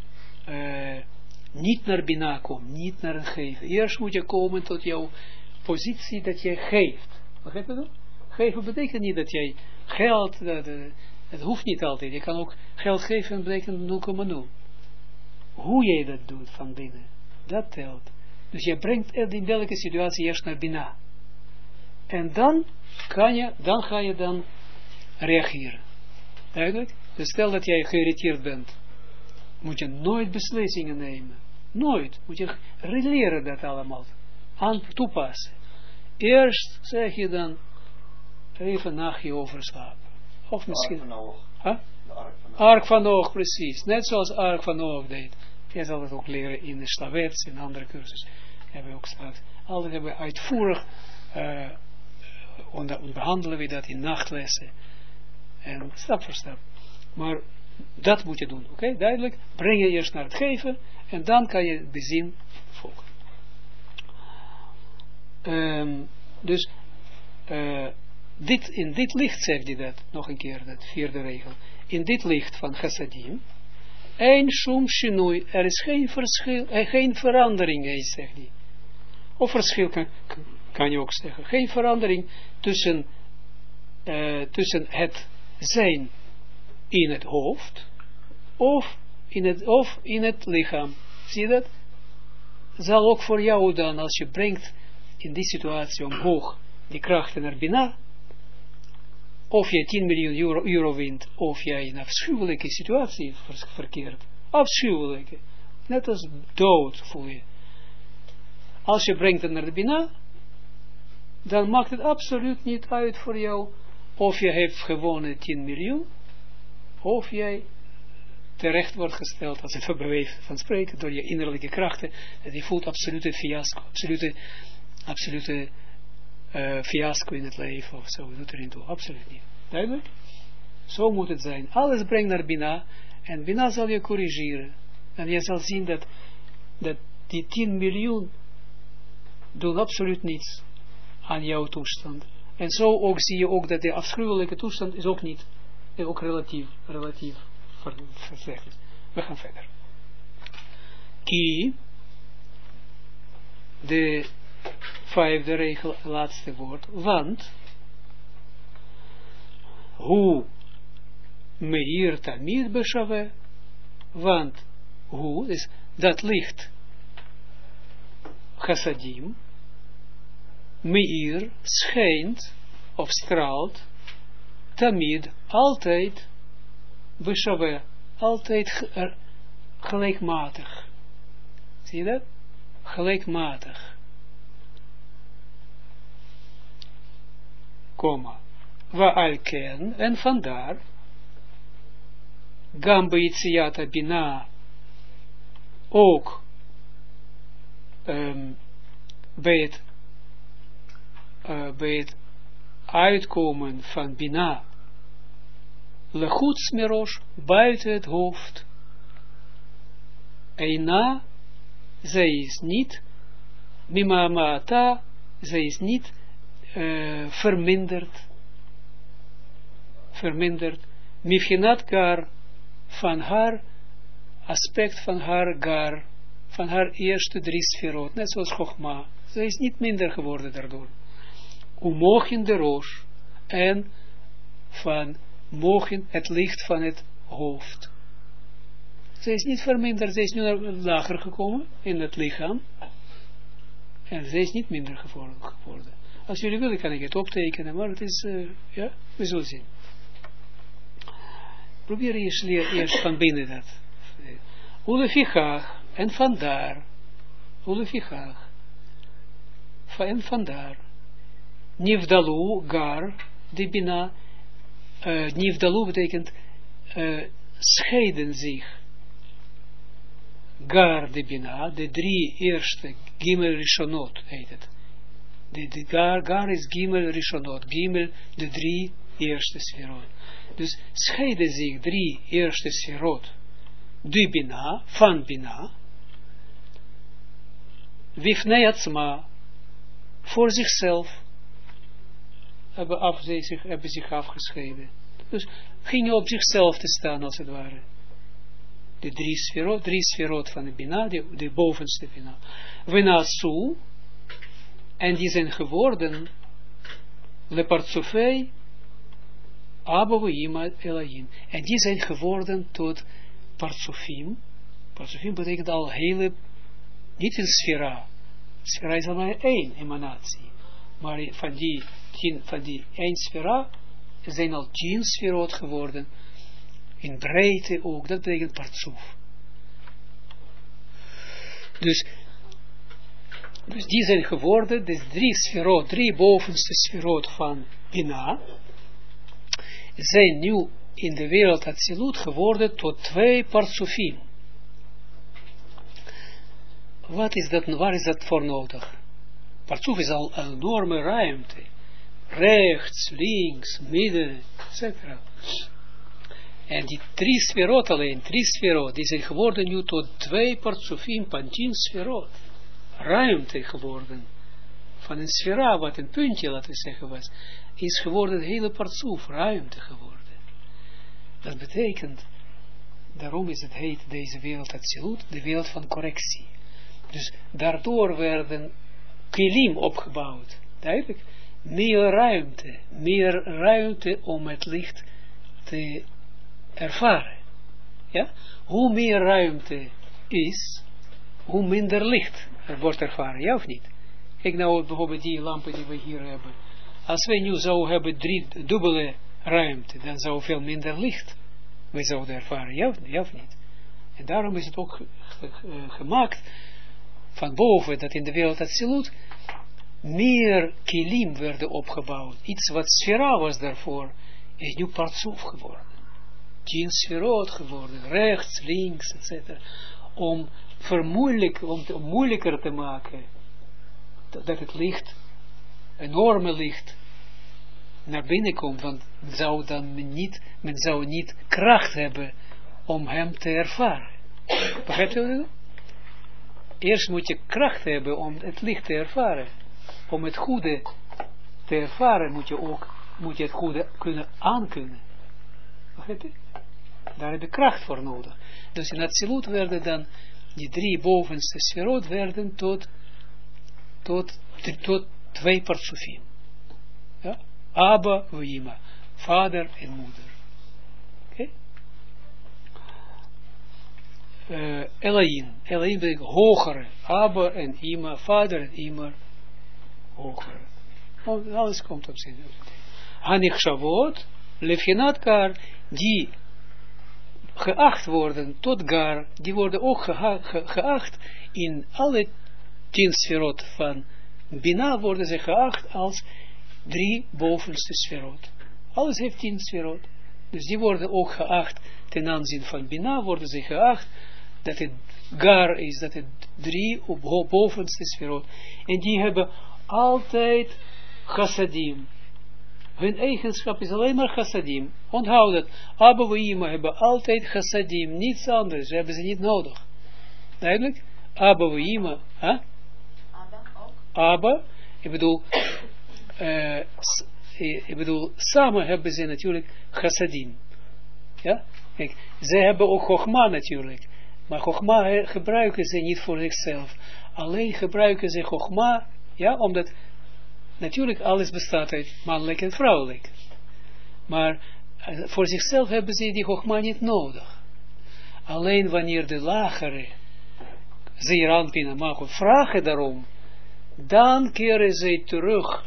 niet naar Bina komt, niet naar een geven. Eerst moet je komen tot jouw positie dat jij geeft. Begrijp je dat? Geven betekent niet dat jij geld, het hoeft niet altijd. Je kan ook geld geven, betekent 0,0. Hoe jij dat doet van binnen, dat telt. Dus je brengt het in welke situatie eerst naar Bina. En dan ga je dan reageren. Eigenlijk? Dus stel dat jij geïrriteerd bent, moet je nooit beslissingen nemen. Nooit. Moet je leren dat allemaal. Aan toepassen. Eerst zeg je dan even nachtje over slapen. Of misschien... Ark van Noach. Huh? De Ark van Noach. Ark van Noach, precies. Net zoals Ark van Noach deed. Je zal het ook leren in de Slavets, in andere cursus. Hebben we ook straks. Altijd hebben we uitvoerig behandelen we dat in nachtlessen. En stap voor stap. Maar dat moet je doen, oké? Duidelijk. Breng je eerst naar het geven en dan kan je het bezien volgen. Dus in dit licht zegt hij dat, nog een keer, dat vierde regel. In dit licht van chassadim, een shum shinui, er is geen verschil, geen verandering, zegt hij. Of verschil kan je ook zeggen. Geen verandering tussen het zijn in het hoofd of in het lichaam. Zie je dat? Zal ook voor jou dan, als je brengt in die situatie omhoog die krachten naar binnen, of je 10 miljoen euro wint, of jij in een afschuwelijke situatie verkeert. Afschuwelijke. Net als dood voel je. Als je brengt het naar binnen, dan maakt het absoluut niet uit voor jou of je heeft gewonnen 10 miljoen, of jij terecht wordt gesteld, als het beweegt van spreken, door je innerlijke krachten, en die voelt absolute fiasco, absolute fiasco in het leven, of zo, doet erin toe, absoluut niet. Duidelijk? Zo moet het zijn. Alles brengt naar Bina, en Bina zal je corrigeren. En je zal zien dat die 10 miljoen doen absoluut niets aan jouw toestand. En zo ook zie je ook dat de afschuwelijke toestand is ook niet, ook relatief verzegd is. We gaan verder. Ki, de vijfde regel, laatste woord, want hoe meir tamid beshave, want hoe, is dat licht chassadim, meir schijnt of straalt tamid altijd beshave, altijd gelijkmatig. Zie je dat? Gelijkmatig. Komma. Wa'alken, en vandaar, Gam beitziata bina, ook bij het uitkomen van bina, lechuts merosh, buiten het hoofd, eina, zij is niet, mimamata, zij is niet verminderd, mifchinat gar, van haar aspect van haar gar, van haar eerste 3 sferot, net zoals Chogma. Zij is niet minder geworden daardoor. Umochin de roos, en van mochin, het licht van het hoofd. Zij is niet verminderd, zij is nu lager gekomen in het lichaam, en zij is niet minder geworden. Als jullie willen kan ik het optekenen, maar het is, ja, we zullen zien. Probeer eerst van binnen dat. Ulefichach, en vandaar. Ulefichach. En vandaar. Nivdalu, gar, de bina. Nivdalu betekent scheiden zich. Gar de bina, de 3 eerste, Gimel Rishonot heet het. De gar is Gimel Rishonot. Gimel, de 3 eerste sferot. Dus scheiden zich 3 eerste sferot, de bina, van bina, wifnei atzma, voor zichzelf, hebben zich afgescheiden. Dus gingen op zichzelf te staan, als het ware. De 3 sferot van de bina, de bovenste bina. Venasu, en die zijn geworden, le partsofei, Abouima Elohim. En die zijn geworden tot partsofim. Partsofim betekent al hele, niet een sfera. Sfera is al maar 1 emanatie. Maar van die 1 sfera zijn al 10 sferot geworden. In breedte ook. Dat betekent partsof. Dus die zijn geworden, dus 3 sferot, 3 bovenste sferot van Bina, zijn nu in de wereld Atsilut geworden tot 2 partsofim. Waar is dat voor nodig? Partsof is al een enorme ruimte. rechts, links, midden, etc. En die 3 sferot alleen, 3 sferot, die zijn geworden nu tot 2 partsofim, pantin sferot. Ruimte geworden. Van een sfera, wat een puntje, laten we zeggen, was, is geworden een hele partsoef, ruimte geworden. Dat betekent, daarom is het heet deze wereld Atsilut, de wereld van correctie. Dus daardoor werden kilim opgebouwd. Duidelijk? Meer ruimte om het licht te ervaren. Ja? Hoe meer ruimte is, hoe minder licht er wordt ervaren, ja of niet? Kijk nou bijvoorbeeld die lampen die we hier hebben. Als wij nu zouden hebben 3 dubbele ruimte, dan zou veel minder licht wij zouden ervaren, ja of niet? En daarom is het ook gemaakt van boven, dat in de wereld Atsilut meer kilim werden opgebouwd. Iets wat sfera was daarvoor, is nu partsoef geworden. 10 sferot geworden, rechts, links, etc. Om moeilijker te maken, dat het licht, enorme licht, naar binnen komt, want men zou niet kracht hebben om hem te ervaren. Begrijpt u dat? Eerst moet je kracht hebben om het licht te ervaren. Om het goede te ervaren moet je het goede kunnen aankunnen. Begrijpt u? Daar heb je kracht voor nodig. Dus in Atsilut werden dan die 3 bovenste sferot werden tot 2 partsofim. Ja? Abba, Vima, vader en moeder. Oké? Elayin betekent hogere. Abba en Ima, vader en Ima, hogere. Alles komt op zin. Hanichshavot, lefhinat kar, die geacht worden tot gar, die worden ook geacht in alle 10 sferot van Bina worden ze geacht als 3 bovenste sferot. Alles heeft 10 sferot. Dus die worden ook geacht, ten aanzien van Bina worden ze geacht, dat het gar is, dat het 3 bovenste sferot. En die hebben altijd chassadim. Hun eigenschap is alleen maar chassadim. Onthoud dat. Abba en Ima hebben altijd chassadim. Niets anders. Ze hebben ze niet nodig. Duidelijk? Abba en Ima. Huh? Abba. Ik bedoel, samen hebben ze natuurlijk chassadim. Ja? Kijk, ze hebben ook Chogma natuurlijk. Maar Chogma gebruiken ze niet voor zichzelf. Alleen gebruiken ze Chogma, ja, omdat natuurlijk alles bestaat uit mannelijk en vrouwelijk. Maar voor zichzelf hebben ze die Chogma niet nodig. Alleen wanneer de lagere Zeir Anpin en Malchut vragen daarom, dan keren ze terug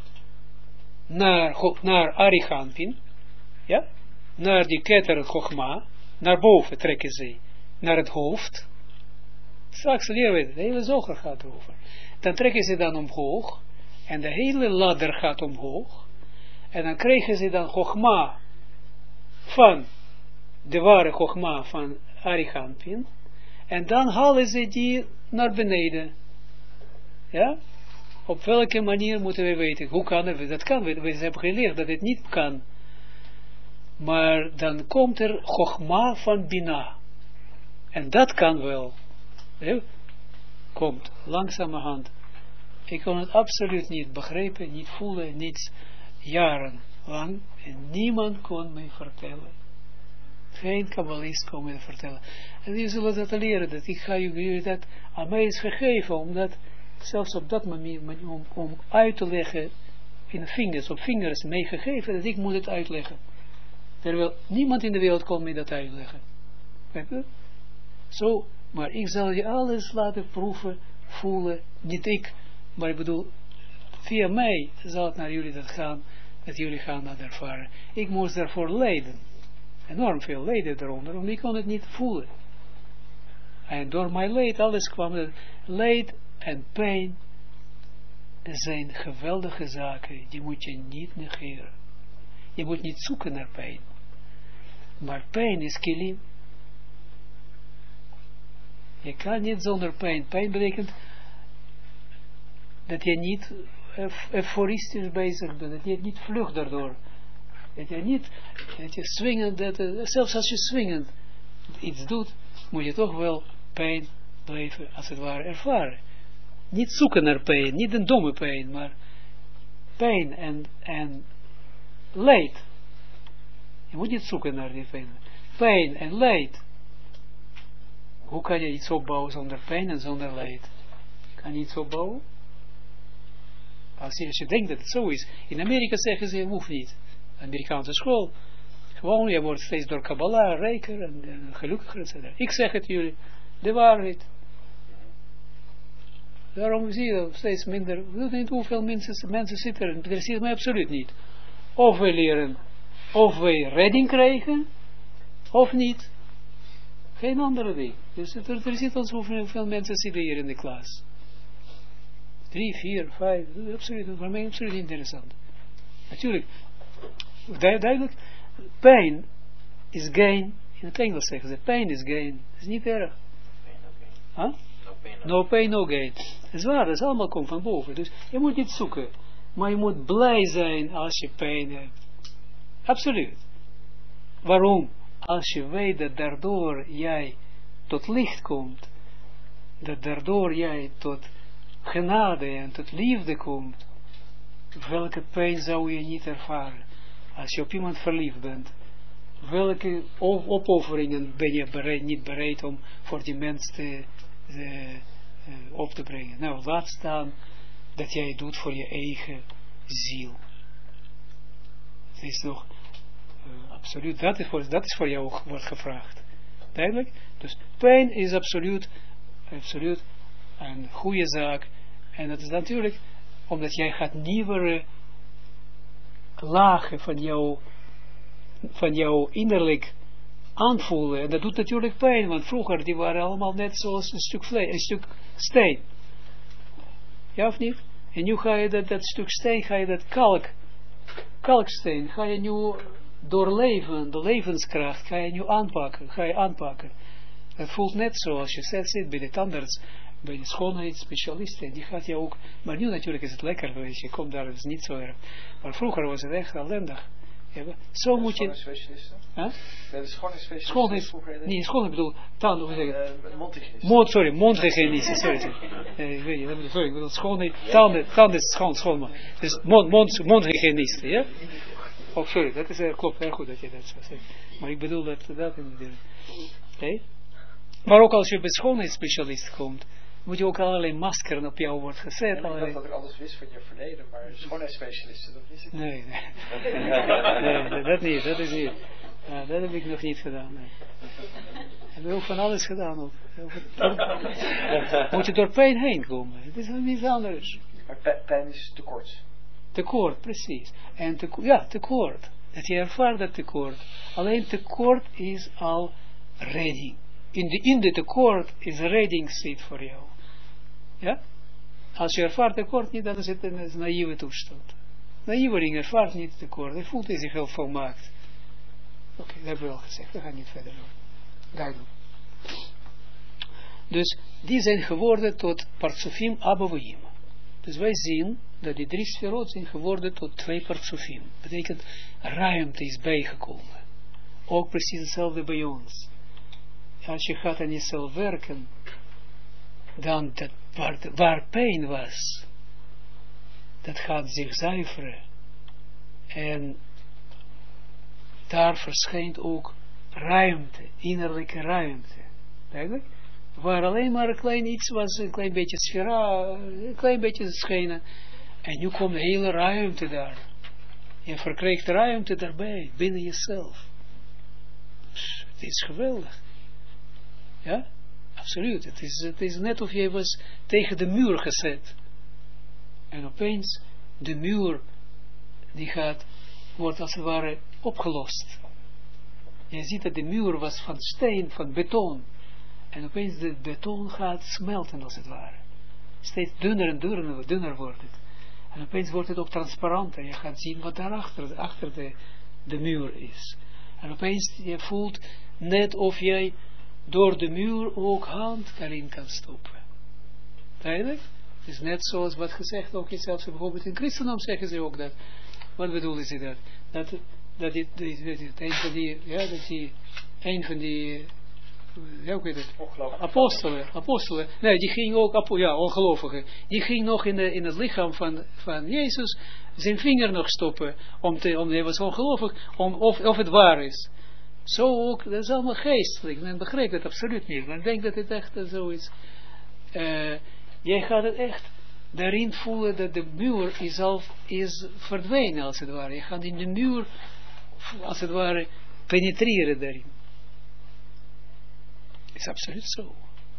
naar Arich Anpin, ja, naar die ketter Chogma, naar boven trekken ze, naar het hoofd. Straks leren we het, de hele zoger gaat over. Dan trekken ze dan omhoog, en de hele ladder gaat omhoog, en dan krijgen ze dan Chogma van, de ware Chogma van Arich Anpin, en dan halen ze die naar beneden. Ja? Op welke manier moeten we weten? Hoe kan het? Dat kan. We hebben geleerd dat het niet kan. Maar dan komt er Chogma van Bina. En dat kan wel. Komt langzamerhand. Ik kon het absoluut niet begrijpen, niet voelen, niets. Jarenlang. En niemand kon mij vertellen. Geen kabbalist kon mij vertellen. En jullie zullen dat leren. Dat ik ga jullie dat aan mij is gegeven. Omdat zelfs op dat moment om uit te leggen in vingers, op vingers meegegeven, dat ik moet het uitleggen. Terwijl niemand in de wereld kon mij dat uitleggen. Weet je? Zo, maar ik zal je alles laten proeven, voelen, niet ik, maar ik bedoel, via mij zal het naar jullie dat gaan, dat jullie gaan dat ervaren. Ik moest daarvoor lijden, enorm veel lijden eronder, want ik kon het niet voelen. En door mijn leed, alles kwam, leed en pijn zijn geweldige zaken, die moet je niet negeren. Je moet niet zoeken naar pijn. Maar pijn is kilim. Je kan niet zonder pijn. Pijn betekent dat je niet euforistisch bezig bent, dat je niet vlucht daardoor. Dat je swingend, zelfs als je swingend iets doet, moet je toch wel pijn blijven, als het ware, ervaren. Niet zoeken naar pijn, niet een domme pijn, maar pijn en leed. Je moet niet zoeken naar die pijn. Pijn en leed. Hoe kan je iets opbouwen zonder pijn en zonder leed? Kan je iets opbouwen? Als je denkt dat het zo is. In Amerika zeggen ze, je hoeft niet. Amerikaanse school. Gewoon, je wordt steeds door Kabbalah rijker en gelukkiger, etc. Ik zeg het jullie, de waarheid. Daarom zie je steeds minder, ik weet niet hoeveel mensen zitten er, interesseert mij absoluut niet. Of we leren, of we redding krijgen, of niet. Geen andere ding. Dus het interesseert ons hoeveel mensen zitten hier in de klas. 3, 4, 5, absoluut, voor mij absoluut interessant. Natuurlijk, duidelijk, pain is gain. In het Engels zeggen ze, pain is gain. Dat is niet erg. Huh? No pain, no gain. Dat is waar, dat is allemaal komt van boven. Dus je moet niet zoeken. Maar je moet blij zijn als je pijn hebt. Absoluut. Waarom? Als je weet dat daardoor jij tot licht komt. Dat daardoor jij tot genade en tot liefde komt. Welke pijn zou je niet ervaren? Als je op iemand verliefd bent. Welke opofferingen ben je niet bereid om voor die mens op te brengen? Nou, laat staan dat jij het doet voor je eigen ziel. Het is nog absoluut, dat is voor jou wordt gevraagd. Duidelijk? Dus pijn is absoluut een goede zaak. En dat is natuurlijk omdat jij gaat nieuwere lagen van jouw innerlijk aanvoelen. En dat doet natuurlijk pijn, want vroeger die waren allemaal net zoals een stuk vlees, een stuk steen. Ja of niet? En nu ga je dat stuk steen, ga je dat kalksteen, ga je nu doorleven, de levenskracht, ga je aanpakken. Het voelt net zo als je zit bij de tandarts, bij de schoonheidsspecialisten, die gaat je ook, maar nu natuurlijk is het lekker geweest, je komt daar, het is niet zo erg. Maar vroeger was het echt ellendig. Ja, zo moet je... Schoonheidsspecialisten? Huh? De schoonheidsspecialisten? Nee, schoonheid bedoel, tanden, hoe zeg mondhygiënisten. Mondhygiënisten, sorry. Ik weet niet, sorry, ik bedoel schoonheid, tanden is schoon, maar. Dus mondhygiënisten, ja? Oh, sorry, dat is, klopt, heel goed dat je dat zo zegt. Maar ik bedoel dat inderdaad. Okay? Maar ook als je bij schoonheidsspecialist komt, moet je ook allerlei maskeren op jou worden gezet. Ik dacht dat ik alles wist van je verleden, maar schoonheidsspecialisten, dat wist ik niet. Nee, dat is niet. Ja, dat heb ik nog niet gedaan. Nee. Ik heb ook van alles gedaan ook. Moet je door pijn heen komen. Het is niets anders. Maar pijn is tekort. Tekort, precies. En tekort. Dat je ervaart dat tekort. Alleen tekort is al redding. In de tekort is redding zit voor jou. Ja? Als je ervaart tekort niet, dan is het een naïeve toestand. Naïveling ervaart niet tekort. Hij voelt zich heel volmaakt. Oké, dat hebben we al gezegd. We gaan niet verder doen. Duidelijk. Dus die zijn geworden tot Partsofim Abouim. Dus wij zien dat die 3 sferot zijn geworden tot 2 Partsofim. Betekent ruimte is bijgekomen. Ook precies hetzelfde bij ons. Als je gaat aan jezelf werken, dan dat waar pijn was, dat gaat zich zuiveren. En daar verschijnt ook ruimte, innerlijke ruimte. Duidelijk? Waar alleen maar een klein iets was, een klein beetje sfera, een klein beetje schenen. En nu komt de hele ruimte daar. Je verkrijgt ruimte daarbij, binnen jezelf. Het is geweldig. Ja? Absoluut. Het is net of je was tegen de muur gezet. En opeens, de muur, wordt als het ware opgelost. Je ziet dat de muur was van steen, van beton. En opeens de beton gaat smelten als het ware. Steeds dunner en dunner wordt het. En opeens wordt het ook transparant. En je gaat zien wat daarachter, achter de muur is. En opeens je voelt net of jij door de muur ook hand erin kan stoppen. Duidelijk? Het is net zoals wat gezegd, ook zelfs bijvoorbeeld in christendom zeggen ze ook dat. Wat bedoelen ze dat? Dat een van die ja, hoe heet het? Apostelen, nee, die ging ook, ongelovigen, die ging nog in het lichaam van Jezus zijn vinger nog stoppen, hij was ongelovig, of het waar is. Zo ook, dat is allemaal geestelijk, men begrijpt het absoluut niet, men denkt dat het echt zo is. Jij gaat het echt daarin voelen dat de muur is verdwenen, als het ware. Je gaat in de muur, als het ware, penetreren daarin. Het is absoluut zo.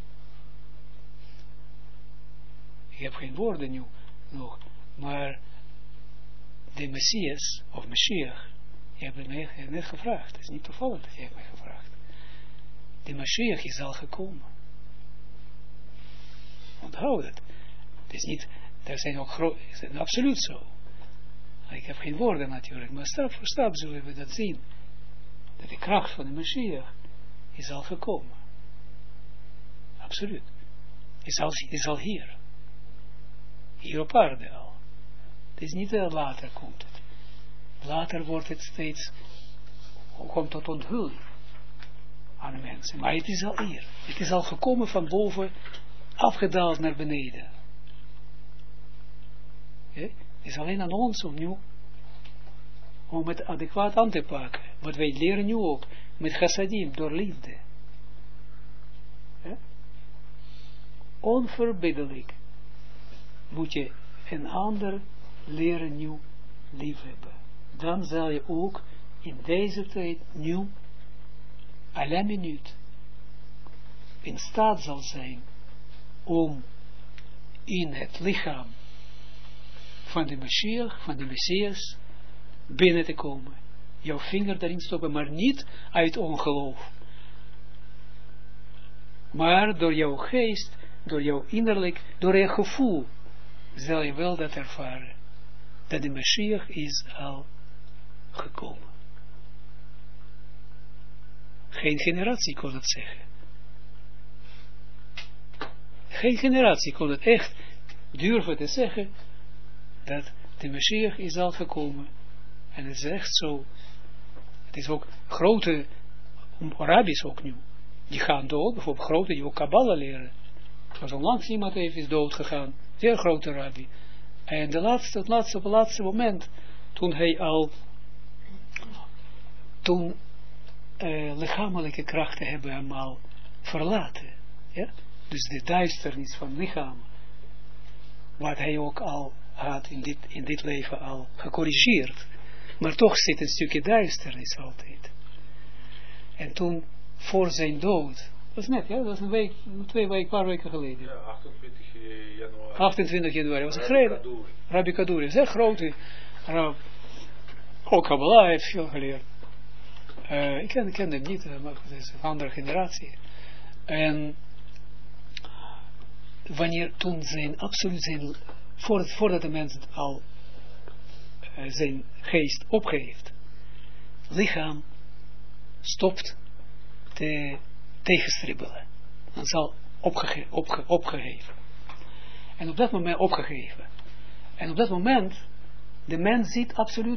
Ik heb geen woorden nu nog, maar de Messias, of Mashiach, je hebt mij net gevraagd, het is niet toevallig dat je hebt mij gevraagd. De Mashiach is al gekomen. Onthoud het. Het is niet, er zijn ook het is absoluut zo. Ik heb geen woorden natuurlijk, maar stap voor stap zullen we dat zien. Dat de kracht van de Mashiach is al gekomen. Absoluut. Is al hier. Hier op aarde al. Het is niet dat later komt het. Later wordt het steeds, komt tot onthulling aan mensen. Maar het is al hier. Het is al gekomen van boven, afgedaald naar beneden. Het is alleen aan ons om nu, om het adequaat aan te pakken. Wat wij leren nu ook, met chassadim, door liefde. Onverbiddelijk moet je een ander leren nu liefhebben. Dan zal je ook in deze tijd nu, à la minuut, in staat zal zijn om in het lichaam van de Mashiach, van de Messias, binnen te komen. Jouw vinger daarin stoppen, maar niet uit ongeloof. Maar door jouw geest, door jouw innerlijk, door je gevoel, zal je wel dat ervaren. Dat de Mashiach is al gekomen. Geen generatie kon het zeggen. Geen generatie kon het echt durven te zeggen, dat de Mashiach is al gekomen. En het is echt zo. Het is ook grote, Arabisch ook nu. Die gaan dood, bijvoorbeeld grote, die ook Kabbalah leren. Zoals onlangs iemand is dood gegaan. Zeer grote Rabbi. En op het laatste moment, toen hij al, lichamelijke krachten hebben hem al verlaten. Ja? Dus de duisternis van lichaam, wat hij ook al had in dit leven al gecorrigeerd. Maar toch zit een stukje duisternis altijd. En toen, voor zijn dood, dat was net, ja, dat was een paar weken geleden. Ja, 28 januari. 28 januari, was een grote Rabbi Kaduri, zeer grote Rab. Ook Kabbalah heeft veel geleerd. Ik ken hem niet, maar het is een andere generatie. En wanneer toen voordat de mens al zijn geest opgeeft, lichaam stopt te tegenstribbelen. Dan zal opgegeven. En op dat moment opgegeven. En op dat moment, de mens ziet absoluut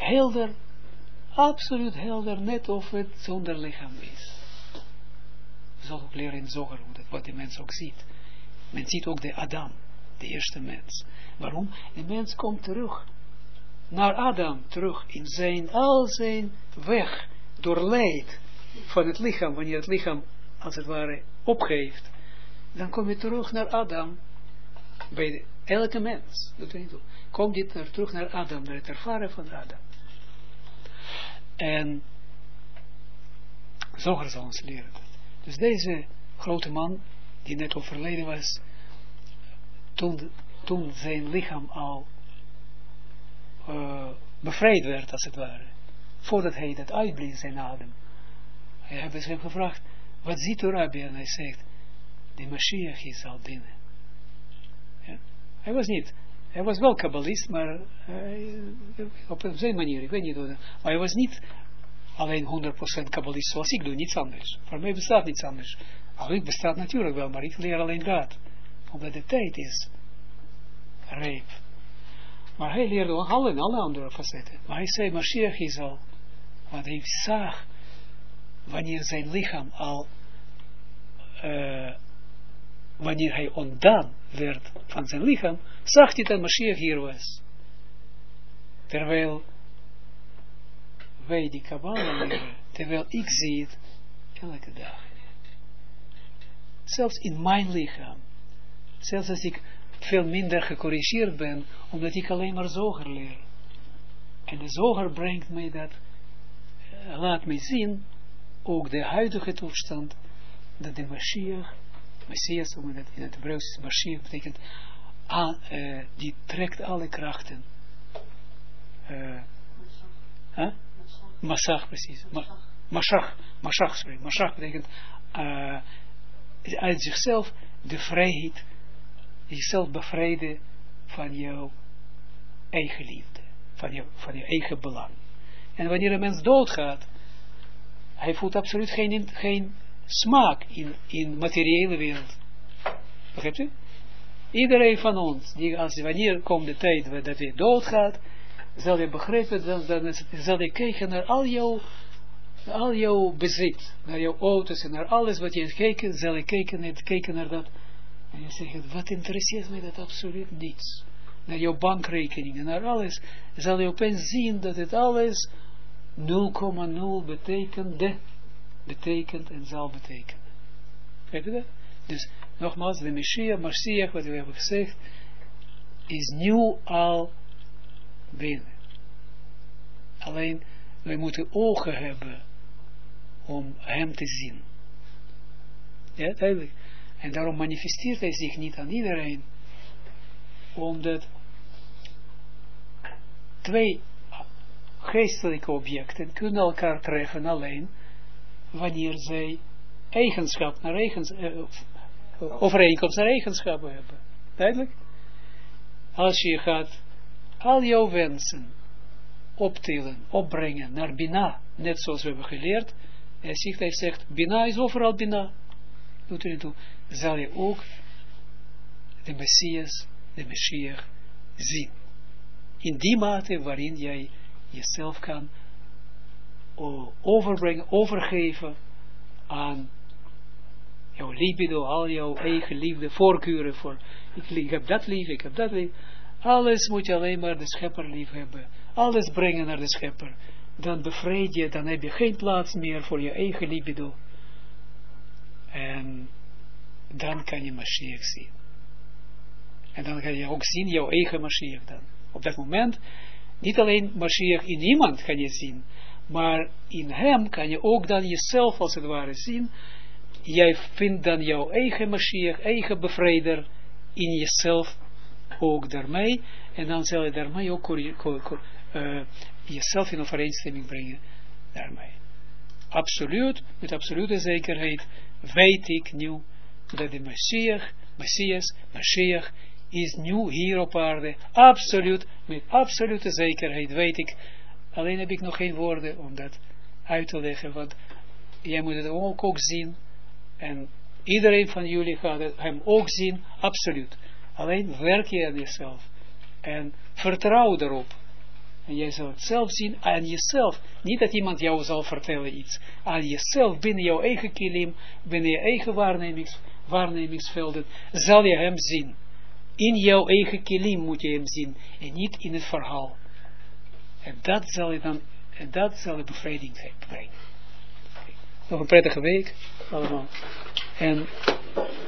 helder, net of het zonder lichaam is. We zullen ook leren in Zoger, wat de mens ook ziet. Men ziet ook de Adam, de eerste mens. Waarom? De mens komt terug naar Adam, terug in al zijn weg, doorleid van het lichaam, wanneer het lichaam als het ware opgeeft, dan kom je terug naar Adam, bij elke mens, komt dit terug naar Adam, naar het ervaren van Adam. En Zoger zal ons leren dat. Dus deze grote man, die net overleden was, toen zijn lichaam al bevrijd werd, als het ware, voordat hij dat uitblies, zijn adem. Hij heeft hem gevraagd, wat ziet u Rabbi? En hij zegt, de Mashiach is al binnen. Ja? Hij was wel kabbalist, maar op zijn manier, ik weet niet hoe, maar hij was niet alleen 100% kabbalist zoals ik doe, niets anders. Voor mij bestaat niets anders. Ik bestaat natuurlijk wel, maar ik leer alleen dat. Omdat de tijd is reep. Maar hij leerde ook alle andere facetten. Maar hij zei, Mashiach is al, want hij zag, wanneer zijn lichaam al, wanneer hij ontdaan werd van zijn lichaam, zag hij dat Mashiach hier was. Terwijl wij die Kabbalah leren, terwijl ik zie het elke dag. Zelfs in mijn lichaam. Zelfs als ik veel minder gecorrigeerd ben, omdat ik alleen maar zoger leer. En de zoger brengt mij dat, laat mij zien, ook de huidige toestand, dat de Messias, hoe dat in het Hebreeuws Mashiach betekent, die trekt alle krachten. Masach, precies. Masach betekent uit zichzelf de vrijheid, jezelf bevrijden van jouw eigen liefde, van je eigen belang. En wanneer een mens doodgaat, hij voelt absoluut geen smaak in materiële wereld. Begrijpt u? Iedereen van ons, wanneer komt de tijd dat hij doodgaat, zal je begrijpen, dan zal je kijken naar al jouw bezit, naar jouw auto's en naar alles wat je hebt gekeken, zal je kijken naar dat. En je zegt, wat interesseert mij dat absoluut niets. Naar jouw bankrekeningen, naar alles, zal je opeens zien dat het alles 0,0 betekent en zal betekenen. Weet je dat? Dus, nogmaals, de Mashiach, wat we hebben gezegd, is nu al binnen. Alleen, wij moeten ogen hebben om hem te zien. Ja, duidelijk. En daarom manifesteert hij zich niet aan iedereen. Omdat twee geestelijke objecten kunnen elkaar treffen alleen wanneer zij overeenkomst naar eigenschappen hebben. Duidelijk? Als je gaat al jouw wensen optillen, opbrengen naar Bina, net zoals we hebben geleerd, hij zegt, Bina is overal Bina. Doet er niet toe. Zal je ook de Messias, de Mashiach zien. In die mate waarin jij jezelf kan overgeven aan jouw libido, al jouw eigen liefde, voorkeuren voor, ik heb dat lief, ik heb dat lief. Alles moet je alleen maar de schepper lief hebben. Alles brengen naar de schepper. Dan bevrijd je, dan heb je geen plaats meer voor je eigen libido. En dan kan je Mashiach zien. En dan kan je ook zien jouw eigen Mashiach dan. Op dat moment, niet alleen Mashiach in iemand kan je zien, maar in hem kan je ook dan jezelf als het ware zien. Jij vindt dan jouw eigen Mashiach, eigen bevrijder in jezelf ook daarmee. En dan zal je daarmee ook jezelf in overeenstemming brengen daarmee. Absoluut, met absolute zekerheid weet ik nu dat de Mashiach is nu hier op aarde. Absoluut, met absolute zekerheid weet ik. Alleen heb ik nog geen woorden om dat uit te leggen, want jij moet het ook zien. En iedereen van jullie gaat hem ook zien, absoluut. Alleen werk je aan jezelf. En vertrouw erop. En jij zal het zelf zien aan jezelf. Niet dat iemand jou zal vertellen iets. Aan jezelf, binnen jouw eigen kilim, binnen je eigen waarnemingsvelden, zal je hem zien. In jouw eigen kilim moet je hem zien. En niet in het verhaal. En dat zal de bevrijding brengen. Nog een prettige week allemaal. En